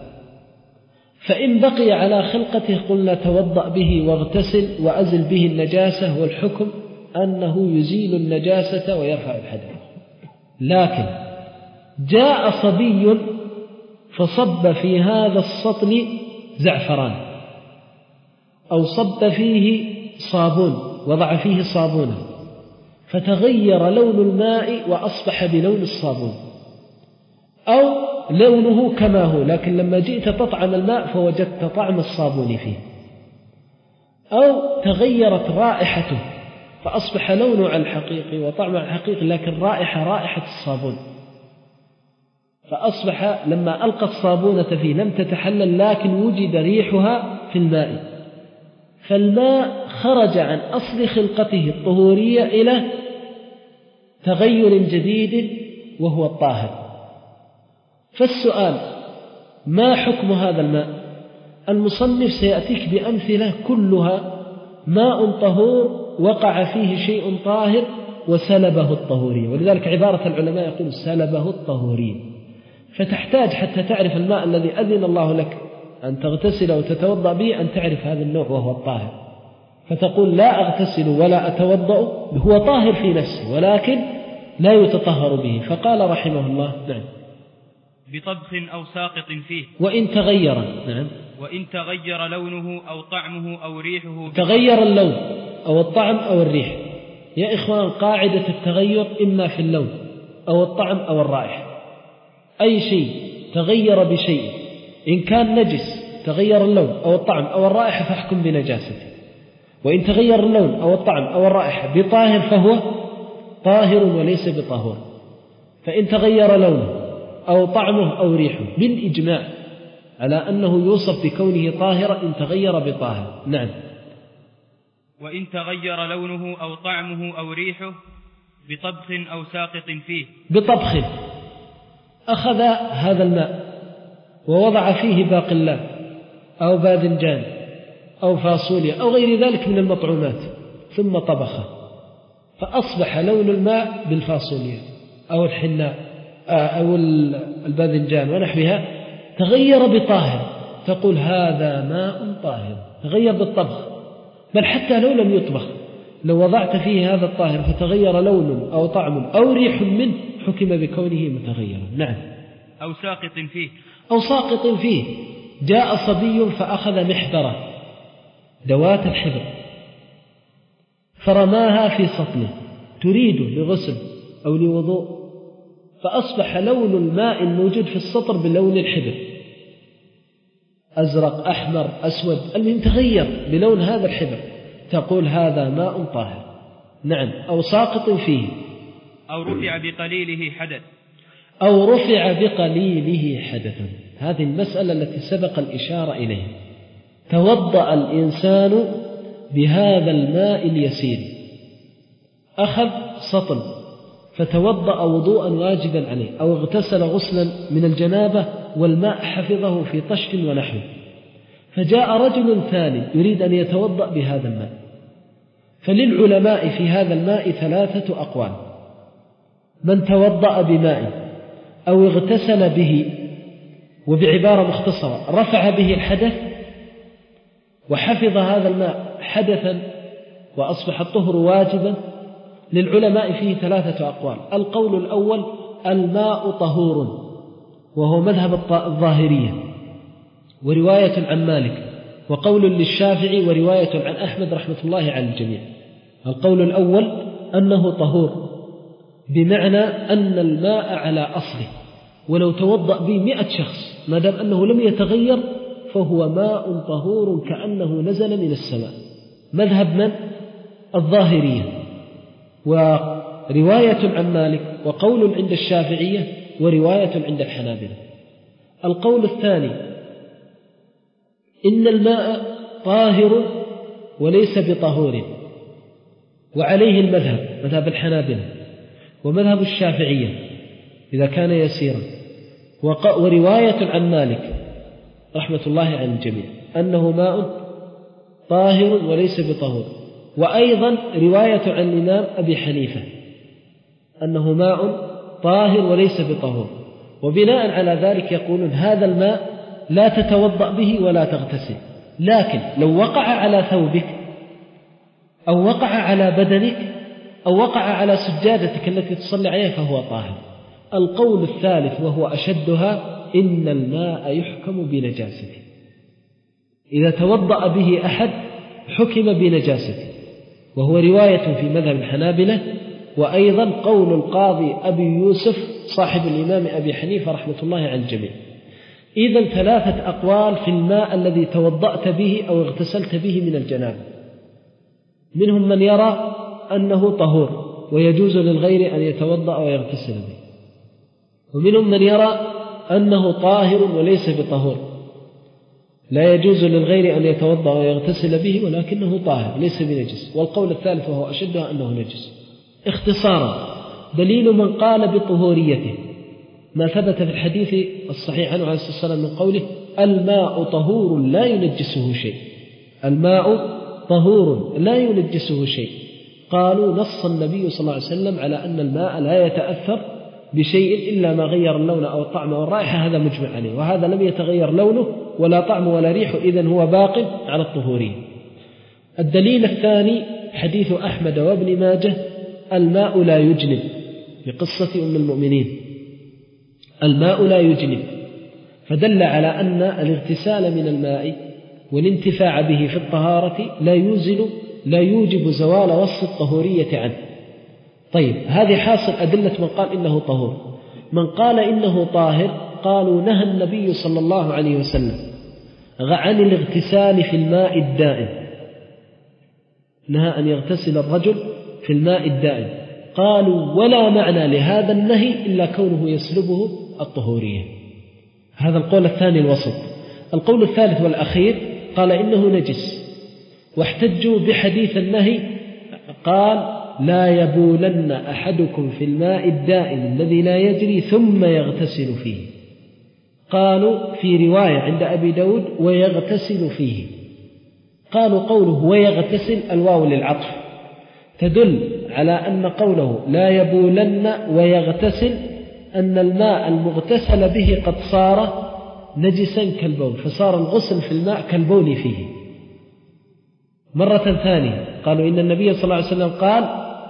فإن بقي على خلقته قلنا توضأ به واغتسل وأزل به النجاسة، والحكم أنه يزيل النجاسة ويرفع الحدث. لكن جاء صبي فصب في هذا السطل زعفران، أو صب فيه صابون وضع فيه صابونا، فتغير لون الماء وأصبح بلون الصابون، أو لونه كما هو لكن لما جئت تطعم الماء فوجدت طعم الصابون فيه، أو تغيرت رائحته فأصبح لونه على الحقيقي وطعمه على الحقيقي، لكن رائحة رائحة الصابون، فأصبح لما ألقى الصابونة فيه لم تتحلل لكن وجد ريحها في الماء. فالماء خرج عن أصل خلقته الطهورية إلى تغير جديد وهو الطاهر. فالسؤال ما حكم هذا الماء؟ المصنف سيأتيك بأمثلة كلها ماء طهور وقع فيه شيء طاهر وسلبه الطهورية، ولذلك عبارة العلماء يقول سلبه الطهورية. فتحتاج حتى تعرف الماء الذي أذن الله لك أن تغتسل وتتوضأ به أن تعرف هذا النوع وهو الطاهر، فتقول لا أغتسل ولا أتوضأ، هو طاهر في نفسه ولكن لا يتطهر به. فقال رحمه الله: نعم. بطبخ أو ساقط فيه. وإن تغير. نعم. وإن تغير لونه أو طعمه أو ريحه. تغير اللون أو الطعم أو الريح. يا إخوان، قاعدة التغير إما في اللون أو الطعم أو الرائحة. أي شيء تغير بشيء إن كان نجس تغير اللون أو الطعم أو الرائحة فاحكم بنجاسته، وإن تغير اللون أو الطعم أو الرائحة بطاهر فهو طاهر وليس بطهور. فإن تغير لونه أو طعمه أو ريحه بالإجماع على أنه يوصف بكونه طاهرا إن تغير بطاهر. نعم. وإن تغير لونه أو طعمه أو ريحه بطبخ أو ساقط فيه. بطبخ، أخذ هذا الماء ووضع فيه باقلات أو باذنجان أو فاصوليا أو غير ذلك من المطعومات ثم طبخه، فأصبح لون الماء بالفاصوليا أو الحناء أو الباذنجان ونحوها تغير بطاهر، تقول هذا ماء طاهر تغير بالطبخ. بل حتى لو لم يطبخ، لو وضعت فيه هذا الطاهر فتغير لون أو طعم أو ريح منه حكم بكونه متغيرا. نعم. أو ساقط فيه. أو ساقط فيه. جاء صبي فأخذ محبرة دوات الحبر فرماها في سطله تريد لغسل أو لوضوء، فأصبح لون الماء الموجود في السطر بلون الحبر، أزرق أحمر أسود، المهم تغير بلون هذا الحبر، تقول هذا ماء طاهر. نعم. أو ساقط فيه. أو رفع بقليله حدث. أو رفع بقليله حدثا. هذه المسألة التي سبق الإشارة إليها. توضأ الإنسان بهذا الماء اليسير، أخذ سطل فتوضأ وضوءا واجبا عليه، أو اغتسل غسلا من الجنابة والماء حفظه في طشت ونحو، فجاء رجل ثاني يريد أن يتوضأ بهذا الماء، فللعلماء في هذا الماء ثلاثة أقوال: من توضأ بماء أو اغتسل به، وبعبارة مختصرة رفع به الحدث وحفظ هذا الماء حدثا وأصبح الطهر واجبا. للعلماء فيه ثلاثة أقوال. القول الأول: الماء طهور، وهو مذهب الظاهرية ورواية عن مالك وقول للشافعي ورواية عن أحمد رحمة الله على الجميع. القول الأول أنه طهور، بمعنى أن الماء على أصله، ولو توضأ به مئة شخص ما دام أنه لم يتغير فهو ماء طهور كأنه نزل من السماء. مذهب من؟ الظاهرية، ورواية عن مالك وقول عند الشافعية ورواية عند الحنابلة. القول الثاني: إن الماء طاهر وليس بطهور، وعليه المذهب مذهب الحنابلة ومذهب الشافعية إذا كان يسيرا، ورواية عن مالك رحمة الله عن الجميع أنه ماء طاهر وليس بطهور، وأيضا رواية عن الإمام أبي حنيفة أنه ماء طاهر وليس بطهور. وبناء على ذلك يقولون هذا الماء لا تتوضأ به ولا تغتسل، لكن لو وقع على ثوبك أو وقع على بدنك أو وقع على سجادتك التي تصلي عليها فهو طاهر. القول الثالث وهو أشدها: إن الماء يحكم بنجاسته، إذا توضأ به أحد حكم بنجاسته، وهو رواية في مذهب الحنابلة، وأيضا قول القاضي أبي يوسف صاحب الإمام أبي حنيفة رحمة الله على الجميع. إذن ثلاثة أقوال في الماء الذي توضأت به أو اغتسلت به من الجنابة. منهم من يرى أنه طهور ويجوز للغير أن يتوضأ ويغتسل به، ومنهم من يرى أنه طاهر وليس بطهور، لا يجوز للغير أن يتوضأ ويغتسل به ولكنه طاهر ليس بنجس. والقول الثالث وهو أشدها أنه نجس. اختصارا: دليل من قال بطهوريته ما ثبت في الحديث الصحيح عنه عليه الصلاة والسلام من قوله: الماء طهور لا ينجسه شيء. الماء طهور لا ينجسه شيء. قالوا: نص النبي صلى الله عليه وسلم على أن الماء لا يتأثر بشيء إلا ما غير اللون أو الطعم أو الرائحة، هذا مجمع عليه، وهذا لم يتغير لونه ولا طعم ولا ريح، إذن هو باق على الطهورية. الدليل الثاني حديث أحمد وابن ماجه: الماء لا يجنب، بقصة أم المؤمنين الماء لا يجنب، فدل على أن الاغتسال من الماء والانتفاع به في الطهارة لا يوزل لا يوجب زوال وصف الطهورية عنه. طيب، هذه حاصل أدلة من قال إنه طهور. من قال إنه طاهر قالوا نهى النبي صلى الله عليه وسلم عن الاغتسال في الماء الدائم، نهى أن يغتسل الرجل في الماء الدائم. قالوا ولا معنى لهذا النهي إلا كونه يسلبه الطهورية. هذا القول الثاني الوسط. القول الثالث والأخير قال إنه نجس، واحتجوا بحديث النهي قال لا يبولن أحدكم في الماء الدائم الذي لا يجري ثم يغتسل فيه. قالوا في رواية عند أبي داود ويغتسل فيه. قالوا قوله ويغتسل الواو للعطف تدل على أن قوله لا يبولن ويغتسل أن الماء المغتسل به قد صار نجسا كالبول، فصار الغسل في الماء كالبول فيه. مرة ثانية قالوا إن النبي صلى الله عليه وسلم قال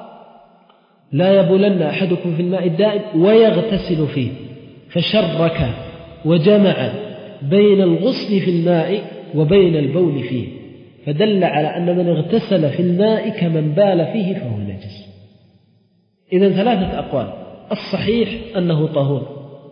لا يبولن أحدكم في الماء الدائم ويغتسل فيه، فشرك وجمع بين الغسل في الماء وبين البول فيه، فدل على أن من اغتسل في الماء كمن بال فيه فهو نجس. إذن ثلاثة أقوال. الصحيح أنه طهور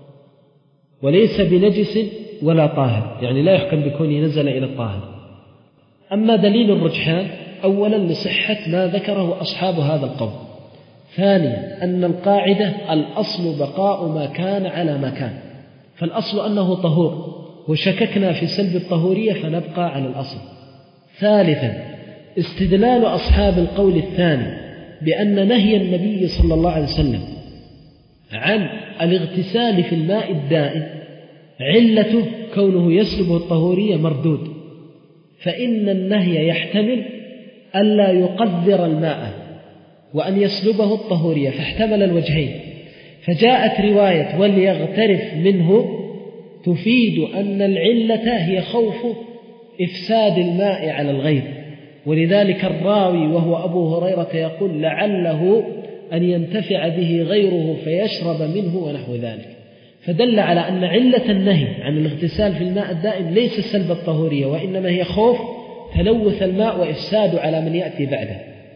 وليس بنجس ولا طاهر، يعني لا يحكم بكونه نزل إلى الطاهر. أما دليل الرجحان أولا لصحة ما ذكره أصحاب هذا القول، ثانيا أن القاعدة الأصل بقاء ما كان على ما كان، فالأصل أنه طهور وشككنا في سلب الطهورية فنبقى على الأصل. ثالثا استدلال أصحاب القول الثاني بأن نهي النبي صلى الله عليه وسلم عن الاغتسال في الماء الدائم علته كونه يسلبه الطهورية مردود، فإن النهي يحتمل ألا يقدر الماء وأن يسلبه الطهورية، فاحتمل الوجهين. فجاءت رواية وليغترف منه تفيد أن العلة هي خوف إفساد الماء على الغير، ولذلك الراوي وهو أبو هريرة يقول لعله أن ينتفع به غيره فيشرب منه ونحو ذلك، فدل على أن علة النهي عن الاغتسال في الماء الدائم ليس سلب الطهورية، وإنما هي خوف تلوث الماء وإفساده على من يأتي بعده.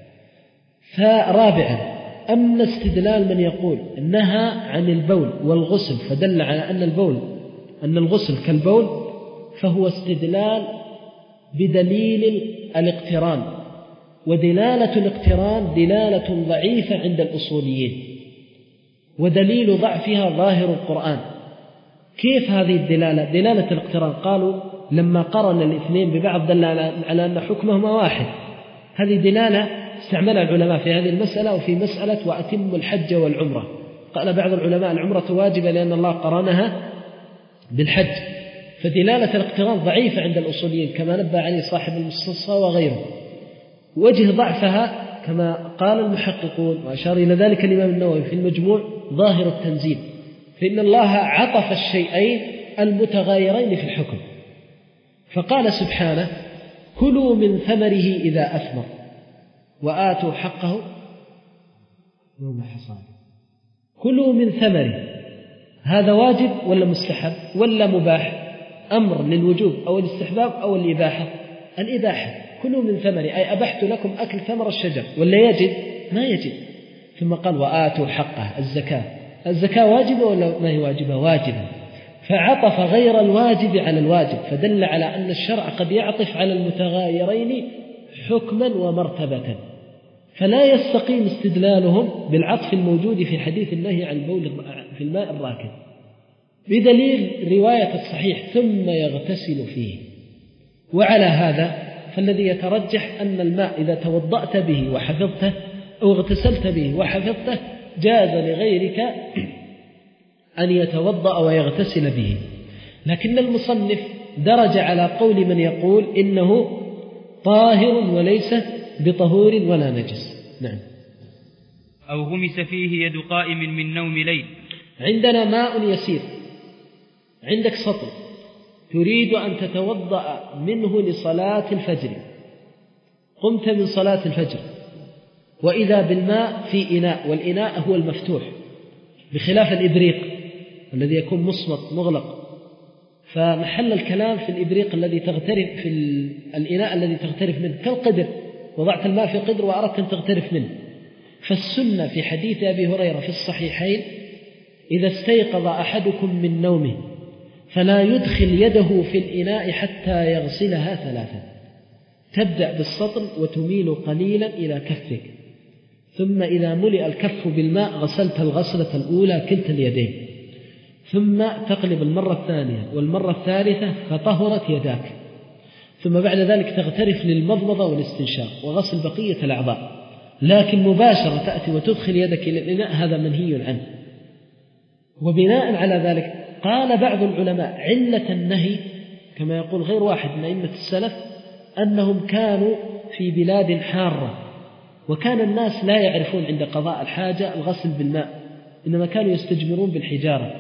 فرابعا أما استدلال من يقول نهى عن البول والغسل فدل على أن البول أن الغسل كالبول، فهو استدلال بدليل الاقتران، ودلالة الاقتران دلالة ضعيفة عند الأصوليين، ودليل ضعفها ظاهر القرآن. كيف هذه الدلالة؟ دلالة الاقتران قالوا لما قرن الاثنين ببعض دل على أن حكمهما واحد. هذه دلالة استعملها العلماء في هذه المسألة وفي مسألة وأتم الحج والعمرة. قال بعض العلماء العمرة واجبة لأن الله قرنها بالحج، فدلالة الاقتران ضعيفة عند الأصوليين كما نبه عليه صاحب المستصفى وغيره. وجه ضعفها كما قال المحققون وأشار إلى ذلك الإمام النووي في المجموع ظاهر التنزيل، فإن الله عطف الشيئين المتغايرين في الحكم، فقال سبحانه كلوا من ثمره إذا أثمر وآتوا حقه يوم حصاده. كلوا من ثمره، هذا واجب ولا مستحب ولا مباح؟ أمر للوجوب أو الاستحباب أو الإباحة؟ الإباحة. كلوا من ثمره أي أبحت لكم أكل ثمر الشجر، ولا يجب؟ ما يجب. ثم قال وآتوا حقه الزكاة. الزكاة واجبة ولا ما هي واجبة؟ واجبة. فعطف غير الواجب على الواجب، فدل على أن الشرع قد يعطف على المتغايرين حكما ومرتبة، فلا يستقيم استدلالهم بالعطف الموجود في حديث النهي عن البول في الماء الراكد بدليل رواية الصحيح ثم يغتسل فيه. وعلى هذا فالذي يترجح أن الماء إذا توضأت به وحفظته أو اغتسلت به وحفظته جاز لغيرك أن يتوضأ ويغتسل به. لكن المصنف درج على قول من يقول إنه طاهر وليس بطهور ولا نجس. نعم. أو غمس فيه يد قائم من نوم ليل. عندنا ماء يسير، عندك سطل تريد أن تتوضأ منه لصلاة الفجر، قمت من صلاة الفجر وإذا بالماء في إناء، والإناء هو المفتوح، بخلاف الإبريق الذي يكون مصمت مغلق. فمحل الكلام في الإبريق الذي تغترف في الإناء الذي تغترف منه كالقدر، وضعت الماء في قدر وأردت أن تغترف منه. فالسنة في حديث أبي هريرة في الصحيحين: إذا استيقظ أحدكم من نومه فلا يدخل يده في الإناء حتى يغسلها ثلاثا، تبدأ بالسطل وتميل قليلا إلى كفك، ثم إذا ملئ الكف بالماء غسلت الغسلة الأولى كلتا اليدين، ثم تقلب المرة الثانية والمرة الثالثة فطهرت يداك، ثم بعد ذلك تغترف للمضمضة والاستنشاق وغسل بقية الأعضاء. لكن مباشرة تأتي وتدخل يدك إلى الإناء هذا منهي عنه. وبناء على ذلك قال بعض العلماء علة النهي كما يقول غير واحد من أئمة السلف أنهم كانوا في بلاد حارة، وكان الناس لا يعرفون عند قضاء الحاجة الغسل بالماء، إنما كانوا يستجمرون بالحجارة،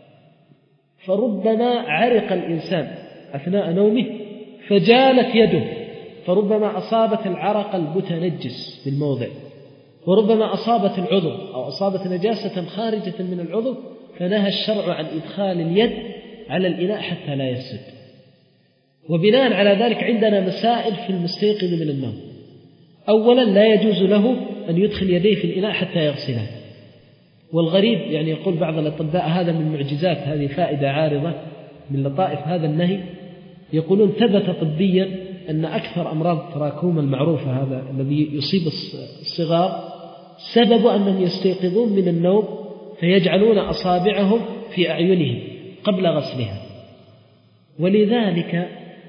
فربما عرق الإنسان أثناء نومه فجالت يده، فربما أصابت العرق المتنجس بالموضع، وربما أصابت العضو أو أصابت نجاسة خارجة من العضو، فنهى الشرع عن إدخال اليد على الإناء حتى لا يفسد. وبناء على ذلك عندنا مسائل في المستيقظ من النوم. أولا لا يجوز له أن يدخل يديه في الإناء حتى يغسلها، والغريب يعني يقول بعض الأطباء هذا من معجزات، هذه فائدة عارضة من لطائف هذا النهي، يقولون ثبت طبيا أن أكثر أمراض التراكم المعروفة هذا الذي يصيب الصغار سبب أنهم يستيقظون من النوم فيجعلون أصابعهم في أعينهم قبل غسلها. ولذلك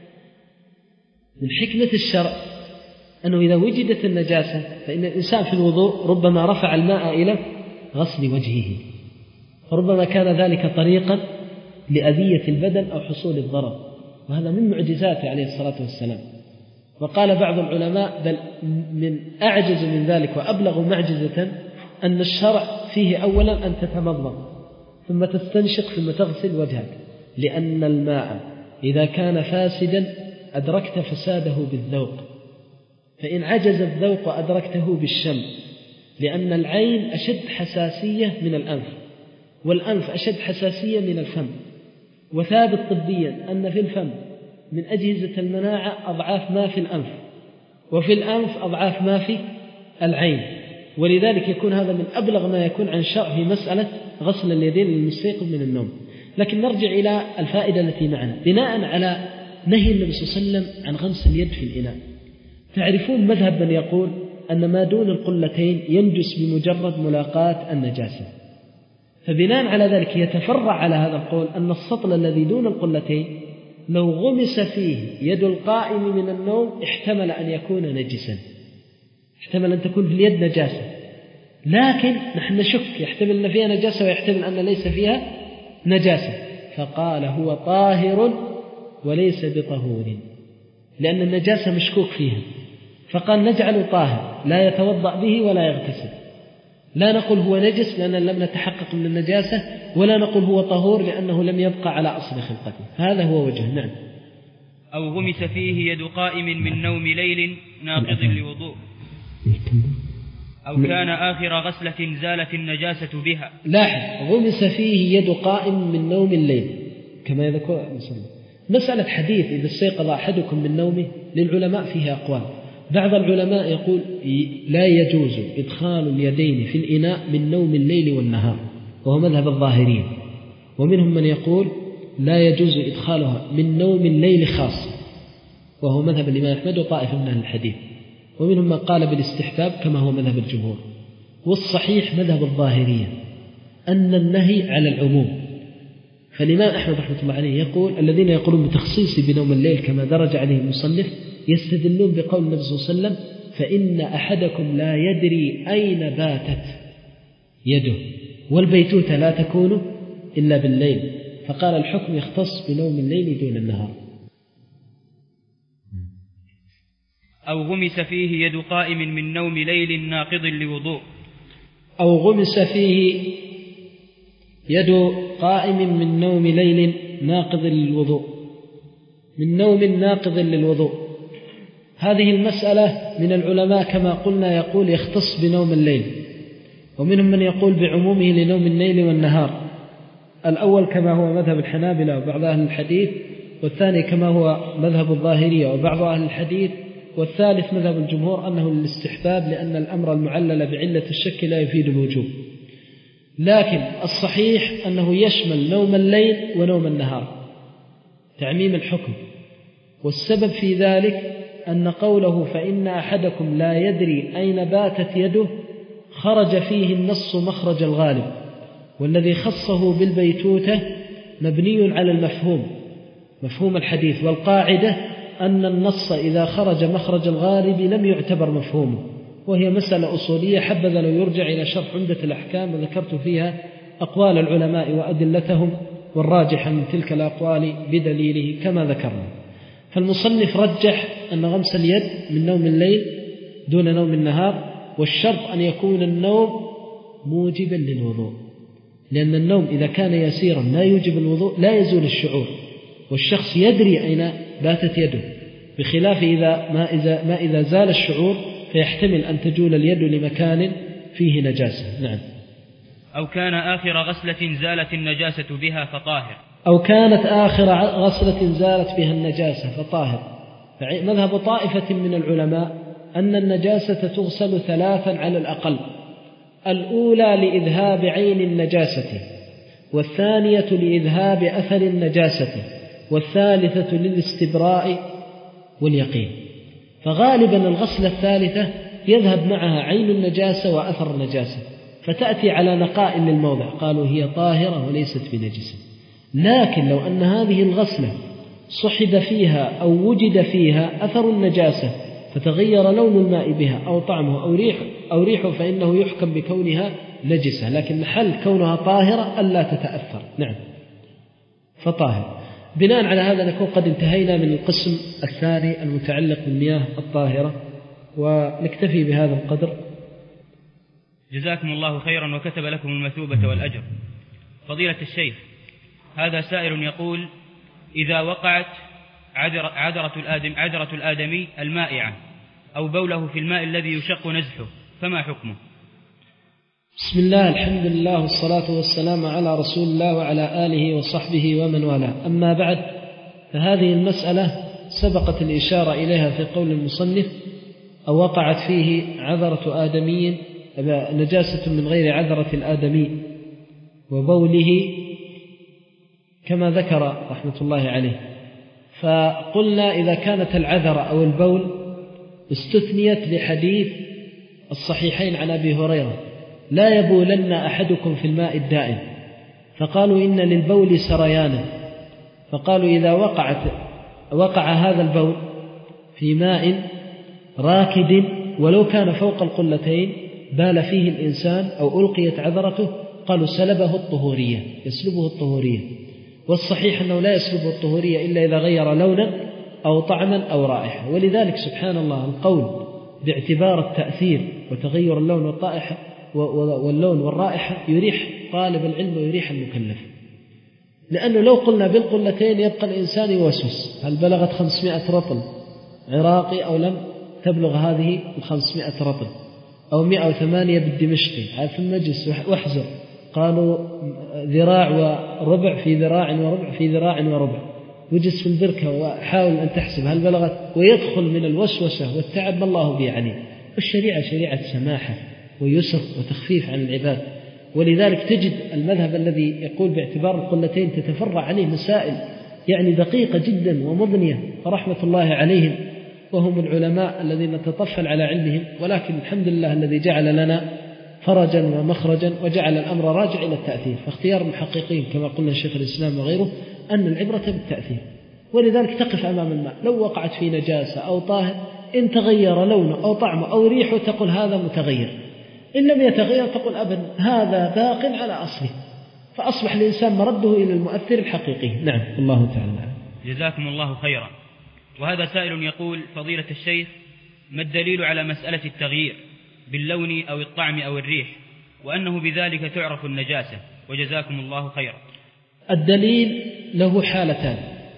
من حكمة الشرع أنه إذا وجدت النجاسة فإن الإنسان في الوضوء ربما رفع الماء إلى غسل وجهه، فربما كان ذلك طريقا لأذية البدن أو حصول الضرر، وهذا من معجزاته عليه الصلاة والسلام. وقال بعض العلماء بل من أعجز من ذلك وأبلغ معجزة أن الشرع فيه أولا أن تتمضمض ثم تستنشق ثم تغسل وجهك، لأن الماء إذا كان فاسدا أدركت فساده بالذوق، فإن عجز الذوق أدركته بالشم، لأن العين أشد حساسية من الأنف، والأنف أشد حساسية من الفم، وثابت طبيا أن في الفم من أجهزة المناعة أضعاف ما في الأنف، وفي الأنف أضعاف ما في العين، ولذلك يكون هذا من أبلغ ما يكون عن شرع في مسألة غسل اليدين للمستيقظ من النوم. لكن نرجع إلى الفائدة التي معنا بناء على نهي النبي صلى الله عليه وسلم عن غمس اليد في الإناء. تعرفون مذهب من يقول أن ما دون القلتين ينجس بمجرد ملاقاة النجاسة، فبناء على ذلك يتفرع على هذا القول أن السطل الذي دون القلتين لو غمس فيه يد القائم من النوم احتمل أن يكون نجسا، احتمل أن تكون في اليد نجاسة، لكن نحن نشك يحتمل أن فيها نجاسة ويحتمل أن ليس فيها نجاسة، فقال هو طاهر وليس بطهور، لأن النجاسة مشكوك فيها، فقال نجعل طاهر لا يتوضأ به ولا يغتسل، لا نقول هو نجس لأننا لم نتحقق من النجاسة، ولا نقول هو طهور لأنه لم يبقى على أصل خلقته. هذا هو وجه. نعم. أو غمس فيه يد قائم من نوم ليل ناقض لوضوء، أو كان آخر غسلة زالت النجاسة بها. لاحظ غمس فيه يد قائم من نوم الليل كما يذكر مسألة حديث إذا استيقظ أحدكم من نومه للعلماء فيها أقوال. بعض العلماء يقول لا يجوز إدخال اليدين في الإناء من نوم الليل والنهار، وهو مذهب الظاهرية، ومنهم من يقول لا يجوز إدخالها من نوم الليل خاصة، وهو مذهب الإمام أحمد وطائفة من أهل الحديث، ومنهم من قال بالاستحباب كما هو مذهب الجمهور. والصحيح مذهب الظاهرية أن النهي على العموم، فالإمام أحمد رحمة الله عليه يقول الذين يقولون بتخصيص بنوم الليل كما درج عليه المصنف يستدلون بقول النبي صلى الله عليه وسلم فإن أحدكم لا يدري أين باتت يده، والبيتوتة لا تكون إلا بالليل، فقال الحكم يختص بنوم الليل دون النهار. أو غمس فيه يد قائم من نوم ليل ناقض لوضوء، أو غمس فيه يد قائم من نوم ليل ناقض للوضوء، من نوم ناقض للوضوء. هذه المسألة من العلماء كما قلنا يقول يختص بنوم الليل، ومنهم من يقول بعمومه لنوم الليل والنهار. الأول كما هو مذهب الحنابلة وبعض أهل الحديث، والثاني كما هو مذهب الظاهرية وبعض أهل الحديث، والثالث مذهب الجمهور أنه للاستحباب، لأن الأمر المعلل بعلة الشك لا يفيد الوجوب. لكن الصحيح أنه يشمل نوم الليل ونوم النهار، تعميم الحكم. والسبب في ذلك أن قوله فإن أحدكم لا يدري أين باتت يده خرج فيه النص مخرج الغالب، والذي خصه بالبيتوتة مبني على المفهوم، مفهوم الحديث، والقاعدة أن النص إذا خرج مخرج الغالب لم يعتبر مفهومه، وهي مسألة أصولية حبذا لو يرجع إلى شرح عمدة الأحكام، وذكرت فيها أقوال العلماء وأدلتهم، والراجح من تلك الأقوال بدليله كما ذكرنا. فالمصنف رجح أن غمس اليد من نوم الليل دون نوم النهار، والشرط أن يكون النوم موجبا للوضوء، لأن النوم إذا كان يسيرا لا يوجب الوضوء لا يزول الشعور، والشخص يدري أين باتت يده، بخلاف إذا ما إذا, ما إذا زال الشعور فيحتمل أن تجول اليد لمكان فيه نجاسة. نعم. أو كان آخر غسلة زالت النجاسة بها فطاهر. أو كانت آخر غسلة زالت بها النجاسة فطاهر. مذهب طائفة من العلماء أن النجاسة تغسل ثلاثا على الأقل: الأولى لإذهاب عين النجاسة، والثانية لإذهاب أثر النجاسة، والثالثة للاستبراء واليقين. فغالبا الغسلة الثالثة يذهب معها عين النجاسة وأثر النجاسة، فتأتي على نقاء للموضع، قالوا هي طاهرة وليست بنجسة. لكن لو أن هذه الغسلة صحب فيها أو وجد فيها أثر النجاسة فتغير لون الماء بها أو طعمه أو ريحه أو ريحه فإنه يحكم بكونها نجسة، لكن محل كونها طاهرة ألا تتأثر. نعم، فطاهر. بناء على هذا نكون قد انتهينا من القسم الثاني المتعلق بالمياه الطاهرة، ونكتفي بهذا القدر. جزاكم الله خيرا وكتب لكم المثوبة والأجر. فضيلة الشيخ، هذا سائل يقول: إذا وقعت عذرة الآدم عذرة الآدمي المائعة أو بوله في الماء الذي يشق نزحه فما حكمه؟ بسم الله، الحمد لله، والصلاة والسلام على رسول الله وعلى آله وصحبه ومن والاه. أما بعد، فهذه المسألة سبقت الإشارة إليها في قول المصنف: أو وقعت فيه عذرة آدمي، نجاسة من غير عذرة الآدمي وبوله، كما ذكر رحمة الله عليه. فقلنا إذا كانت العذرة أو البول استثنيت لحديث الصحيحين عن أبي هريرة: لا يبولن أحدكم في الماء الدائم، فقالوا إن للبول سريانا، فقالوا إذا وقعت وقع هذا البول في ماء راكد ولو كان فوق القلتين بال فيه الإنسان أو ألقيت عذرته، قالوا سلبه الطهورية، يسلبه الطهورية. والصحيح أنه لا يسلبه الطهورية إلا إذا غير لونا أو طعما أو رائحة. ولذلك سبحان الله القول باعتبار التأثير وتغير اللون والرائحة واللون والرائحة يريح طالب العلم ويريح المكلف، لأنه لو قلنا بالقلتين يبقى الإنسان يوسوس: هل بلغت خمسمائة رطل عراقي أو لم تبلغ هذه الخمسمائة رطل، أو مئة وثمانية بالدمشقي، هل في المجلس واحذر، قالوا ذراع وربع في ذراع وربع في ذراع وربع، وجلس في البركة وحاول أن تحسب هل بلغت، ويدخل من الوسوسة والتعب ما الله به عليه. الشريعة شريعة سماحة ويسر وتخفيف عن العباد، ولذلك تجد المذهب الذي يقول باعتبار القلتين تتفرع عليه مسائل يعني دقيقة جدا ومضنية، فرحمة الله عليهم، وهم العلماء الذين نتطفل على علمهم. ولكن الحمد لله الذي جعل لنا فرجا ومخرجا وجعل الأمر راجع إلى التأثير. فاختيار المحققين كما قلنا شيخ الإسلام وغيره أن العبرة بالتأثير، ولذلك تقف أمام الماء لو وقعت في نجاسة أو طاهر، إن تغير لونه أو طعمه أو ريحه تقول هذا متغير، إن لم يتغير تقول أبدا هذا باق على أصله، فأصبح الإنسان مرده إلى المؤثر الحقيقي. نعم، الله تعالى. جزاكم الله خيرا. وهذا سائل يقول: فضيلة الشيخ، ما الدليل على مسألة التغيير باللون أو الطعم أو الريح، وأنه بذلك تعرف النجاسة؟ وجزاكم الله خيرا. الدليل له حالتان: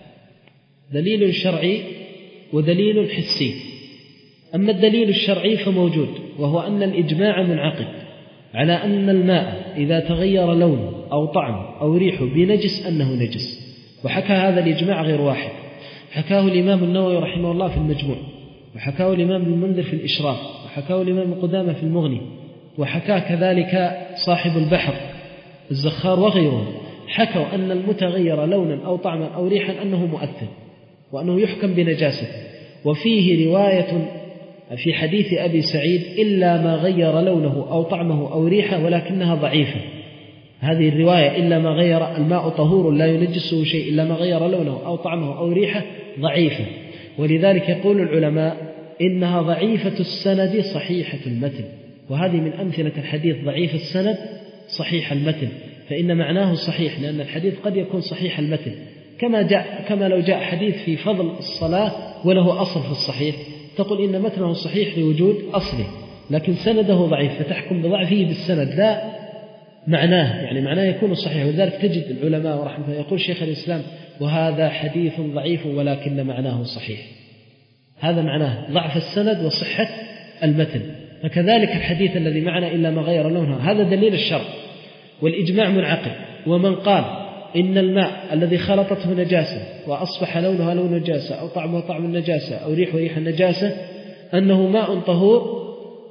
دليل شرعي ودليل حسي. أما الدليل الشرعي فموجود، وهو أن الإجماع منعقد على أن الماء إذا تغير لونه أو طعمه أو ريحه بنجس أنه نجس، وحكى هذا الإجماع غير واحد. حكاه الإمام النووي رحمه الله في المجموع، وحكاه الإمام ابن المنذر في الإشراف، وحكاه الإمام قدامة في المغني، وحكاه كذلك صاحب البحر الزخار وغيره، حكوا أن المتغير لونا أو طعما أو ريحا أنه مؤثر وأنه يحكم بنجاسته. وفيه رواية في حديث أبي سعيد إلا ما غير لونه أو طعمه أو ريحه ولكنها ضعيفة. هذه الرواية إلا ما غير الماء طهور لا ينجسه شيء إلا ما غير لونه أو طعمه أو ريحه ضعيفة، ولذلك يقول العلماء إنها ضعيفة السند صحيحة المتن، وهذه من أمثلة الحديث ضعيف السند صحيح المتن، فإن معناه صحيح، لأن الحديث قد يكون صحيح المتن كما جاء كما لو جاء حديث في فضل الصلاة وله أصل في الصحيح تقول إن متنه صحيح لوجود أصله، لكن سنده ضعيف فتحكم بضعفه بالسند لا معناه، يعني معناه يكون صحيح. وذلك تجد العلماء ورحمه الله يقول شيخ الإسلام وهذا حديث ضعيف ولكن معناه صحيح، هذا معناه ضعف السند وصحة المتن. فكذلك الحديث الذي معنا إلا ما غير لونه هذا دليل الشرع والإجماع منعقد. ومن قال إن الماء الذي خلطته نجاسة وأصبح لونها لون نجاسة أو طعمه طعم النجاسة أو ريحه ريح النجاسة أنه ماء طهور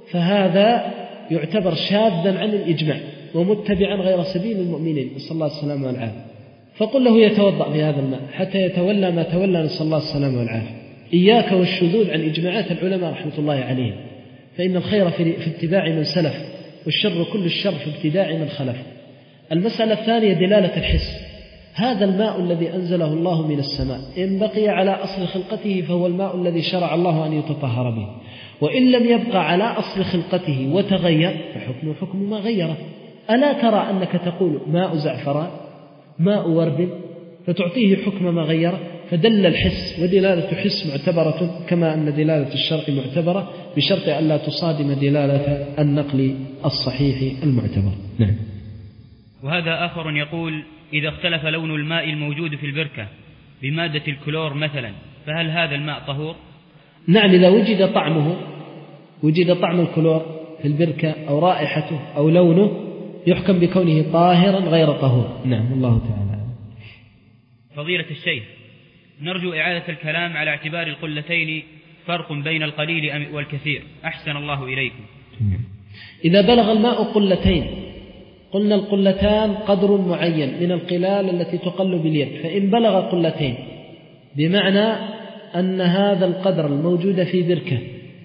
فهذا يعتبر شاذا عن الإجماع ومتبعا غير سبيل المؤمنين، نسأل الله السلامة والعافية. فقل له يتوضأ بهذا الماء حتى يتولى ما تولى، نسأل الله السلامة والعافية. إياك والشذوذ عن إجماعات العلماء رحمة الله عليهم، فإن الخير في اتباع من سلف والشر كل الشر في ابتداع من خلف. المسألة الثانية دلالة الحس. هذا الماء الذي أنزله الله من السماء إن بقي على أصل خلقته فهو الماء الذي شرع الله أن يتطهر به، وإن لم يبقى على أصل خلقته وتغير فحكمه حكم ما غيره. ألا ترى أنك تقول ماء زعفران ماء ورد فتعطيه حكم ما غيره؟ فدل الحس، ودلالة حس معتبرة كما أن دلالة الشرع معتبرة بشرط أن لا تصادم دلالة النقل الصحيح المعتبر. نعم. وهذا آخر يقول إذا اختلف لون الماء الموجود في البركة بمادة الكلور مثلا فهل هذا الماء طهور؟ نعم، إذا وجد طعمه وجد طعم الكلور في البركة أو رائحته أو لونه يحكم بكونه طاهرا غير طهور. نعم، الله تعالى. فضيلة الشيخ، نرجو إعادة الكلام على اعتبار القلتين فرق بين القليل والكثير، أحسن الله إليكم. إذا بلغ الماء قلتين، قلنا القلتان قدر معين من القلال التي تقل باليد، فإن بلغ قلتين بمعنى أن هذا القدر الموجود في بركة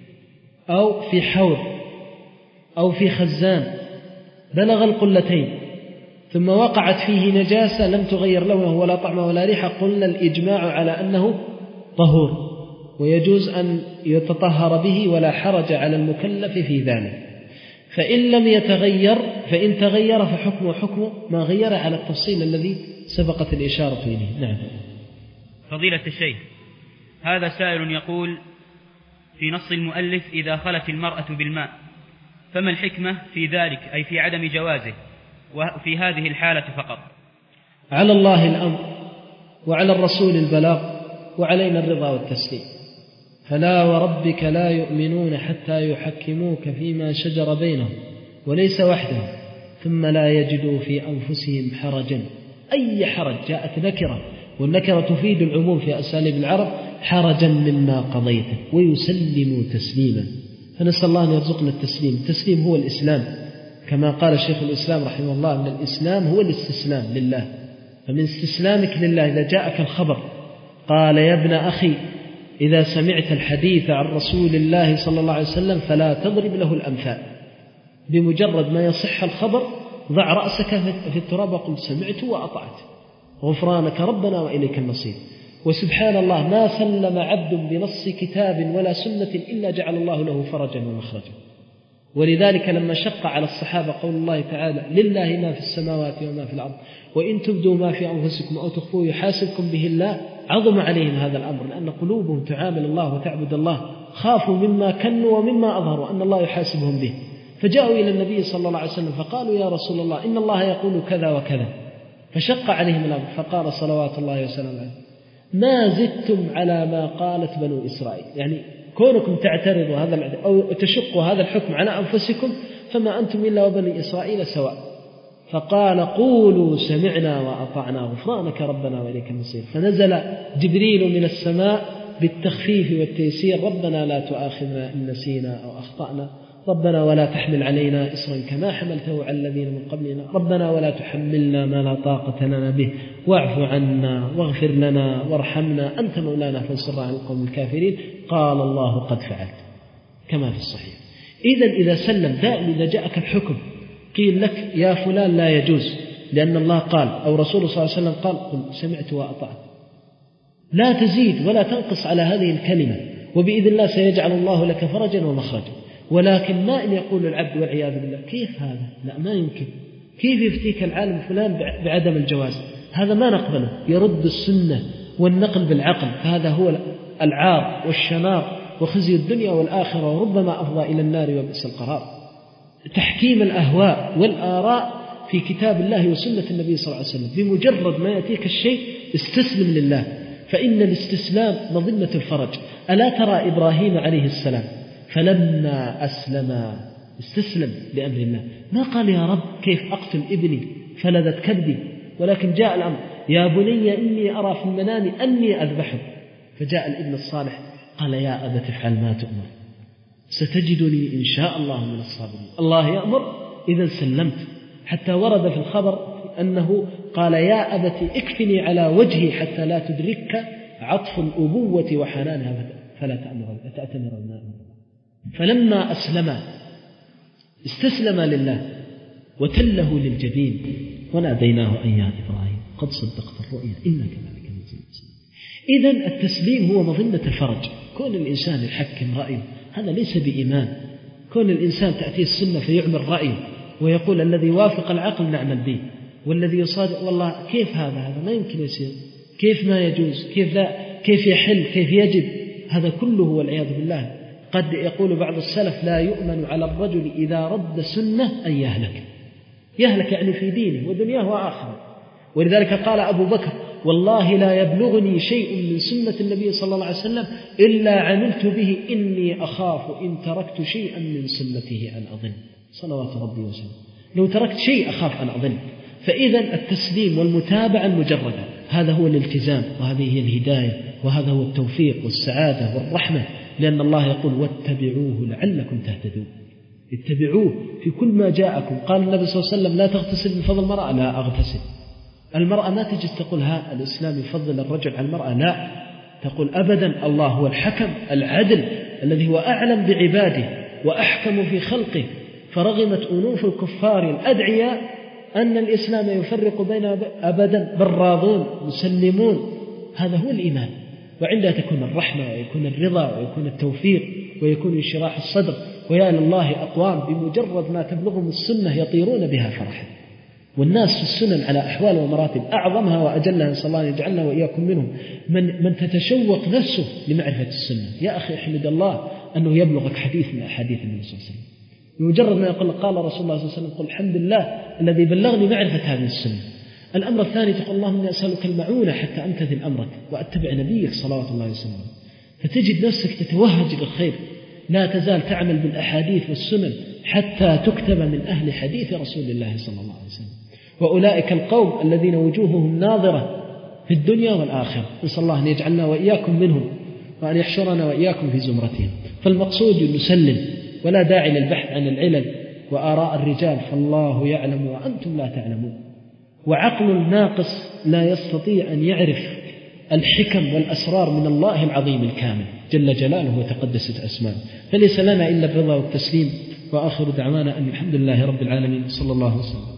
أو في حوض أو في خزان بلغ القلتين ثم وقعت فيه نجاسة لم تغير لونه ولا طعمه ولا ريحة، قلنا الإجماع على أنه طهور ويجوز أن يتطهر به ولا حرج على المكلف في ذلك. فإن لم يتغير فإن تغير فحكمه حكم ما غير على التفصيل الذي سبقت الإشارة إليه. نعم. فضيلة الشيخ، هذا سائل يقول في نص المؤلف إذا خلت المرأة بالماء، فما الحكمة في ذلك أي في عدم جوازه وفي هذه الحالة فقط؟ على الله الأمر وعلى الرسول البلاغ وعلينا الرضا والتسليم. فلا وربك لا يؤمنون حتى يحكموك فيما شجر بينهم وليس وحده ثم لا يجدوا في أنفسهم حرجا. أي حرج جاءت نكرة، والنكرة تفيد العموم في أساليب العرب، حرجا مما قضيت ويسلموا تسليما. فنسأل الله أن يرزقنا التسليم. التسليم هو الإسلام، كما قال شيخ الإسلام رحمه الله أن الإسلام هو الاستسلام لله. فمن استسلامك لله إذا جاءك الخبر قال يا ابن أخي إذا سمعت الحديث عن رسول الله صلى الله عليه وسلم فلا تضرب له الأمثال، بمجرد ما يصح الخبر ضع رأسك في التراب وقل سمعت وأطعت غفرانك ربنا وإليك المصير. وسبحان الله ما سلم عبد بنص كتاب ولا سنة إلا جعل الله له فرجا ومخرجا. ولذلك لما شق على الصحابة قول الله تعالى لله ما في السماوات وما في الأرض وإن تبدوا ما في أنفسكم أو تخفوه يحاسبكم به الله، عظم عليهم هذا الأمر لأن قلوبهم تعامل الله وتعبد الله، خافوا مما كنوا ومما أظهروا أن الله يحاسبهم به، فجاءوا إلى النبي صلى الله عليه وسلم فقالوا يا رسول الله إن الله يقول كذا وكذا، فشق عليهم الأمر فقال صلوات الله وسلامه عليه ما زدتم على ما قالت بنو إسرائيل، يعني كونكم تعترضوا هذا أو تشقوا هذا الحكم على أنفسكم فما أنتم إلا وبني إسرائيل سواء. فقال قولوا سمعنا وأطعنا غفرانك ربنا وإليك المصير. فنزل جبريل من السماء بالتخفيف والتيسير: ربنا لا تؤاخذنا إن نسينا أو أخطأنا، ربنا ولا تحمل علينا إصرا كما حملته على الذين من قبلنا، ربنا ولا تحملنا ما لا طاقة لنا به واعف عنا واغفر لنا وارحمنا أنت مولانا فانصرنا على القوم الكافرين. قال الله قد فعلت، كما في الصحيح. إذن إذا سلم دائما إذا جاءك الحكم قيل لك يا فلان لا يجوز لأن الله قال أو رسول صلى الله عليه وسلم قال، قل سمعت وأطعت، لا تزيد ولا تنقص على هذه الكلمة، وبإذن الله سيجعل الله لك فرجا ومخرجا. ولكن ما إن يقول العبد والعياذ بالله كيف هذا؟ لا، ما يمكن. كيف يفتيك العالم فلان بعدم الجواز؟ هذا ما نقبله، يرد السنة والنقل بالعقل، فهذا هو العار والشنار وخزي الدنيا والآخرة، وربما أفضى إلى النار وبئس القرار. تحكيم الأهواء والآراء في كتاب الله وسنة النبي صلى الله عليه وسلم، بمجرد ما يأتيك الشيء استسلم لله، فإن الاستسلام مظنة الفرج. ألا ترى إبراهيم عليه السلام فلما أسلم استسلم لأمر الله، ما قال يا رب كيف أقتل ابني فلذت كبدي، ولكن جاء الأمر يا بني إني أرى في المنام أني أذبحك، فجاء الابن الصالح قال يا أبت افعل ما تؤمر ستجدني إن شاء الله من الصابرين. الله يأمر إذا سلمت. حتى ورد في الخبر أنه قال يا أبت اكفني على وجهي حتى لا تدرك عطف الأبوة وحنانها فلا تأتمر الماء. فلما أسلم استسلم لله وتله للجبين وناديناه أن يا إبراهيم قد صدقت الرؤيا إنك ذلك نجزي المحسنين. إذن التسليم هو مظنة الفرج. كون الإنسان يحكم رأيه هذا ليس بإيمان. كون الإنسان تأتيه السنة فيعمل رأيه ويقول الذي وافق العقل نعمل به، والذي يصادق والله كيف هذا هذا ما يمكن يصير، كيف ما يجوز، كيف لا، كيف يحل، كيف يجب، هذا كله والعياذ بالله. قد يقول بعض السلف لا يؤمن على الرجل إذا رد سنة أن يهلك. يهلك يعني في دينه ودنياه وآخره. ولذلك قال أبو بكر والله لا يبلغني شيء من سنة النبي صلى الله عليه وسلم إلا عملت به إني أخاف إن تركت شيئا من سنته أن أضل صلوات ربي وسلم. لو تركت شيء أخاف أن أضل. فإذا التسليم والمتابعة المجردة هذا هو الالتزام، وهذه هي الهداية، وهذا هو التوفيق والسعادة والرحمة. لأن الله يقول واتبعوه لعلكم تهتدون. اتبعوه في كل ما جاءكم. قال النبي صلى الله عليه وسلم لا تغتسل من فضل المرأة، لا أغتسل. المرأة ما تجي تقول ها الإسلام يفضل الرجل على المرأة، لا تقول أبدا. الله هو الحكم العدل الذي هو أعلم بعباده وأحكم في خلقه. فرغمت أنوف الكفار الأدعياء أن الإسلام يفرق بين أبدا، بل راضون مسلمون. هذا هو الإيمان. وعندها تكون الرحمة ويكون الرضا ويكون التوفيق ويكون انشراح الصدر. ويا لله أقوام بمجرد ما تبلغهم السنة يطيرون بها فرحا. والناس في السنن على أحوال ومراتب، أعظمها وأجلها نسأل الله أن يجعلنا وإياكم منهم من, من تتشوق نفسه لمعرفة السنة. يا أخي احمد الله أنه يبلغك حديث من أحاديث النبي صلى الله عليه وسلم. بمجرد ما يقول قال رسول الله صلى الله عليه وسلم قل الحمد لله الذي بلغني معرفة هذه السنة. الأمر الثاني تقول اللهم إني أسألك المعونة حتى أمتثل أمرك وأتبع نبيك صلوات الله وسلم. فتجد نفسك تتوهج للخير، لا تزال تعمل بالأحاديث والسنن حتى تكتب من أهل حديث رسول الله صلى الله عليه وسلم. وأولئك القوم الذين وجوههم ناظرة في الدنيا والآخرة. نسأل الله أن يجعلنا وإياكم منهم وأن يحشرنا وإياكم في زمرتهم. فالمقصود نسلم، ولا داعي للبحث عن العلل وآراء الرجال، فالله يعلم وأنتم لا تعلمون. وعقل الناقص لا يستطيع أن يعرف الحكم والأسرار من الله العظيم الكامل جل جلاله وتقدست أسماءه. فليس لنا إلا الرضا والتسليم. وآخر دعوانا أن الحمد لله رب العالمين صلى الله عليه وسلم.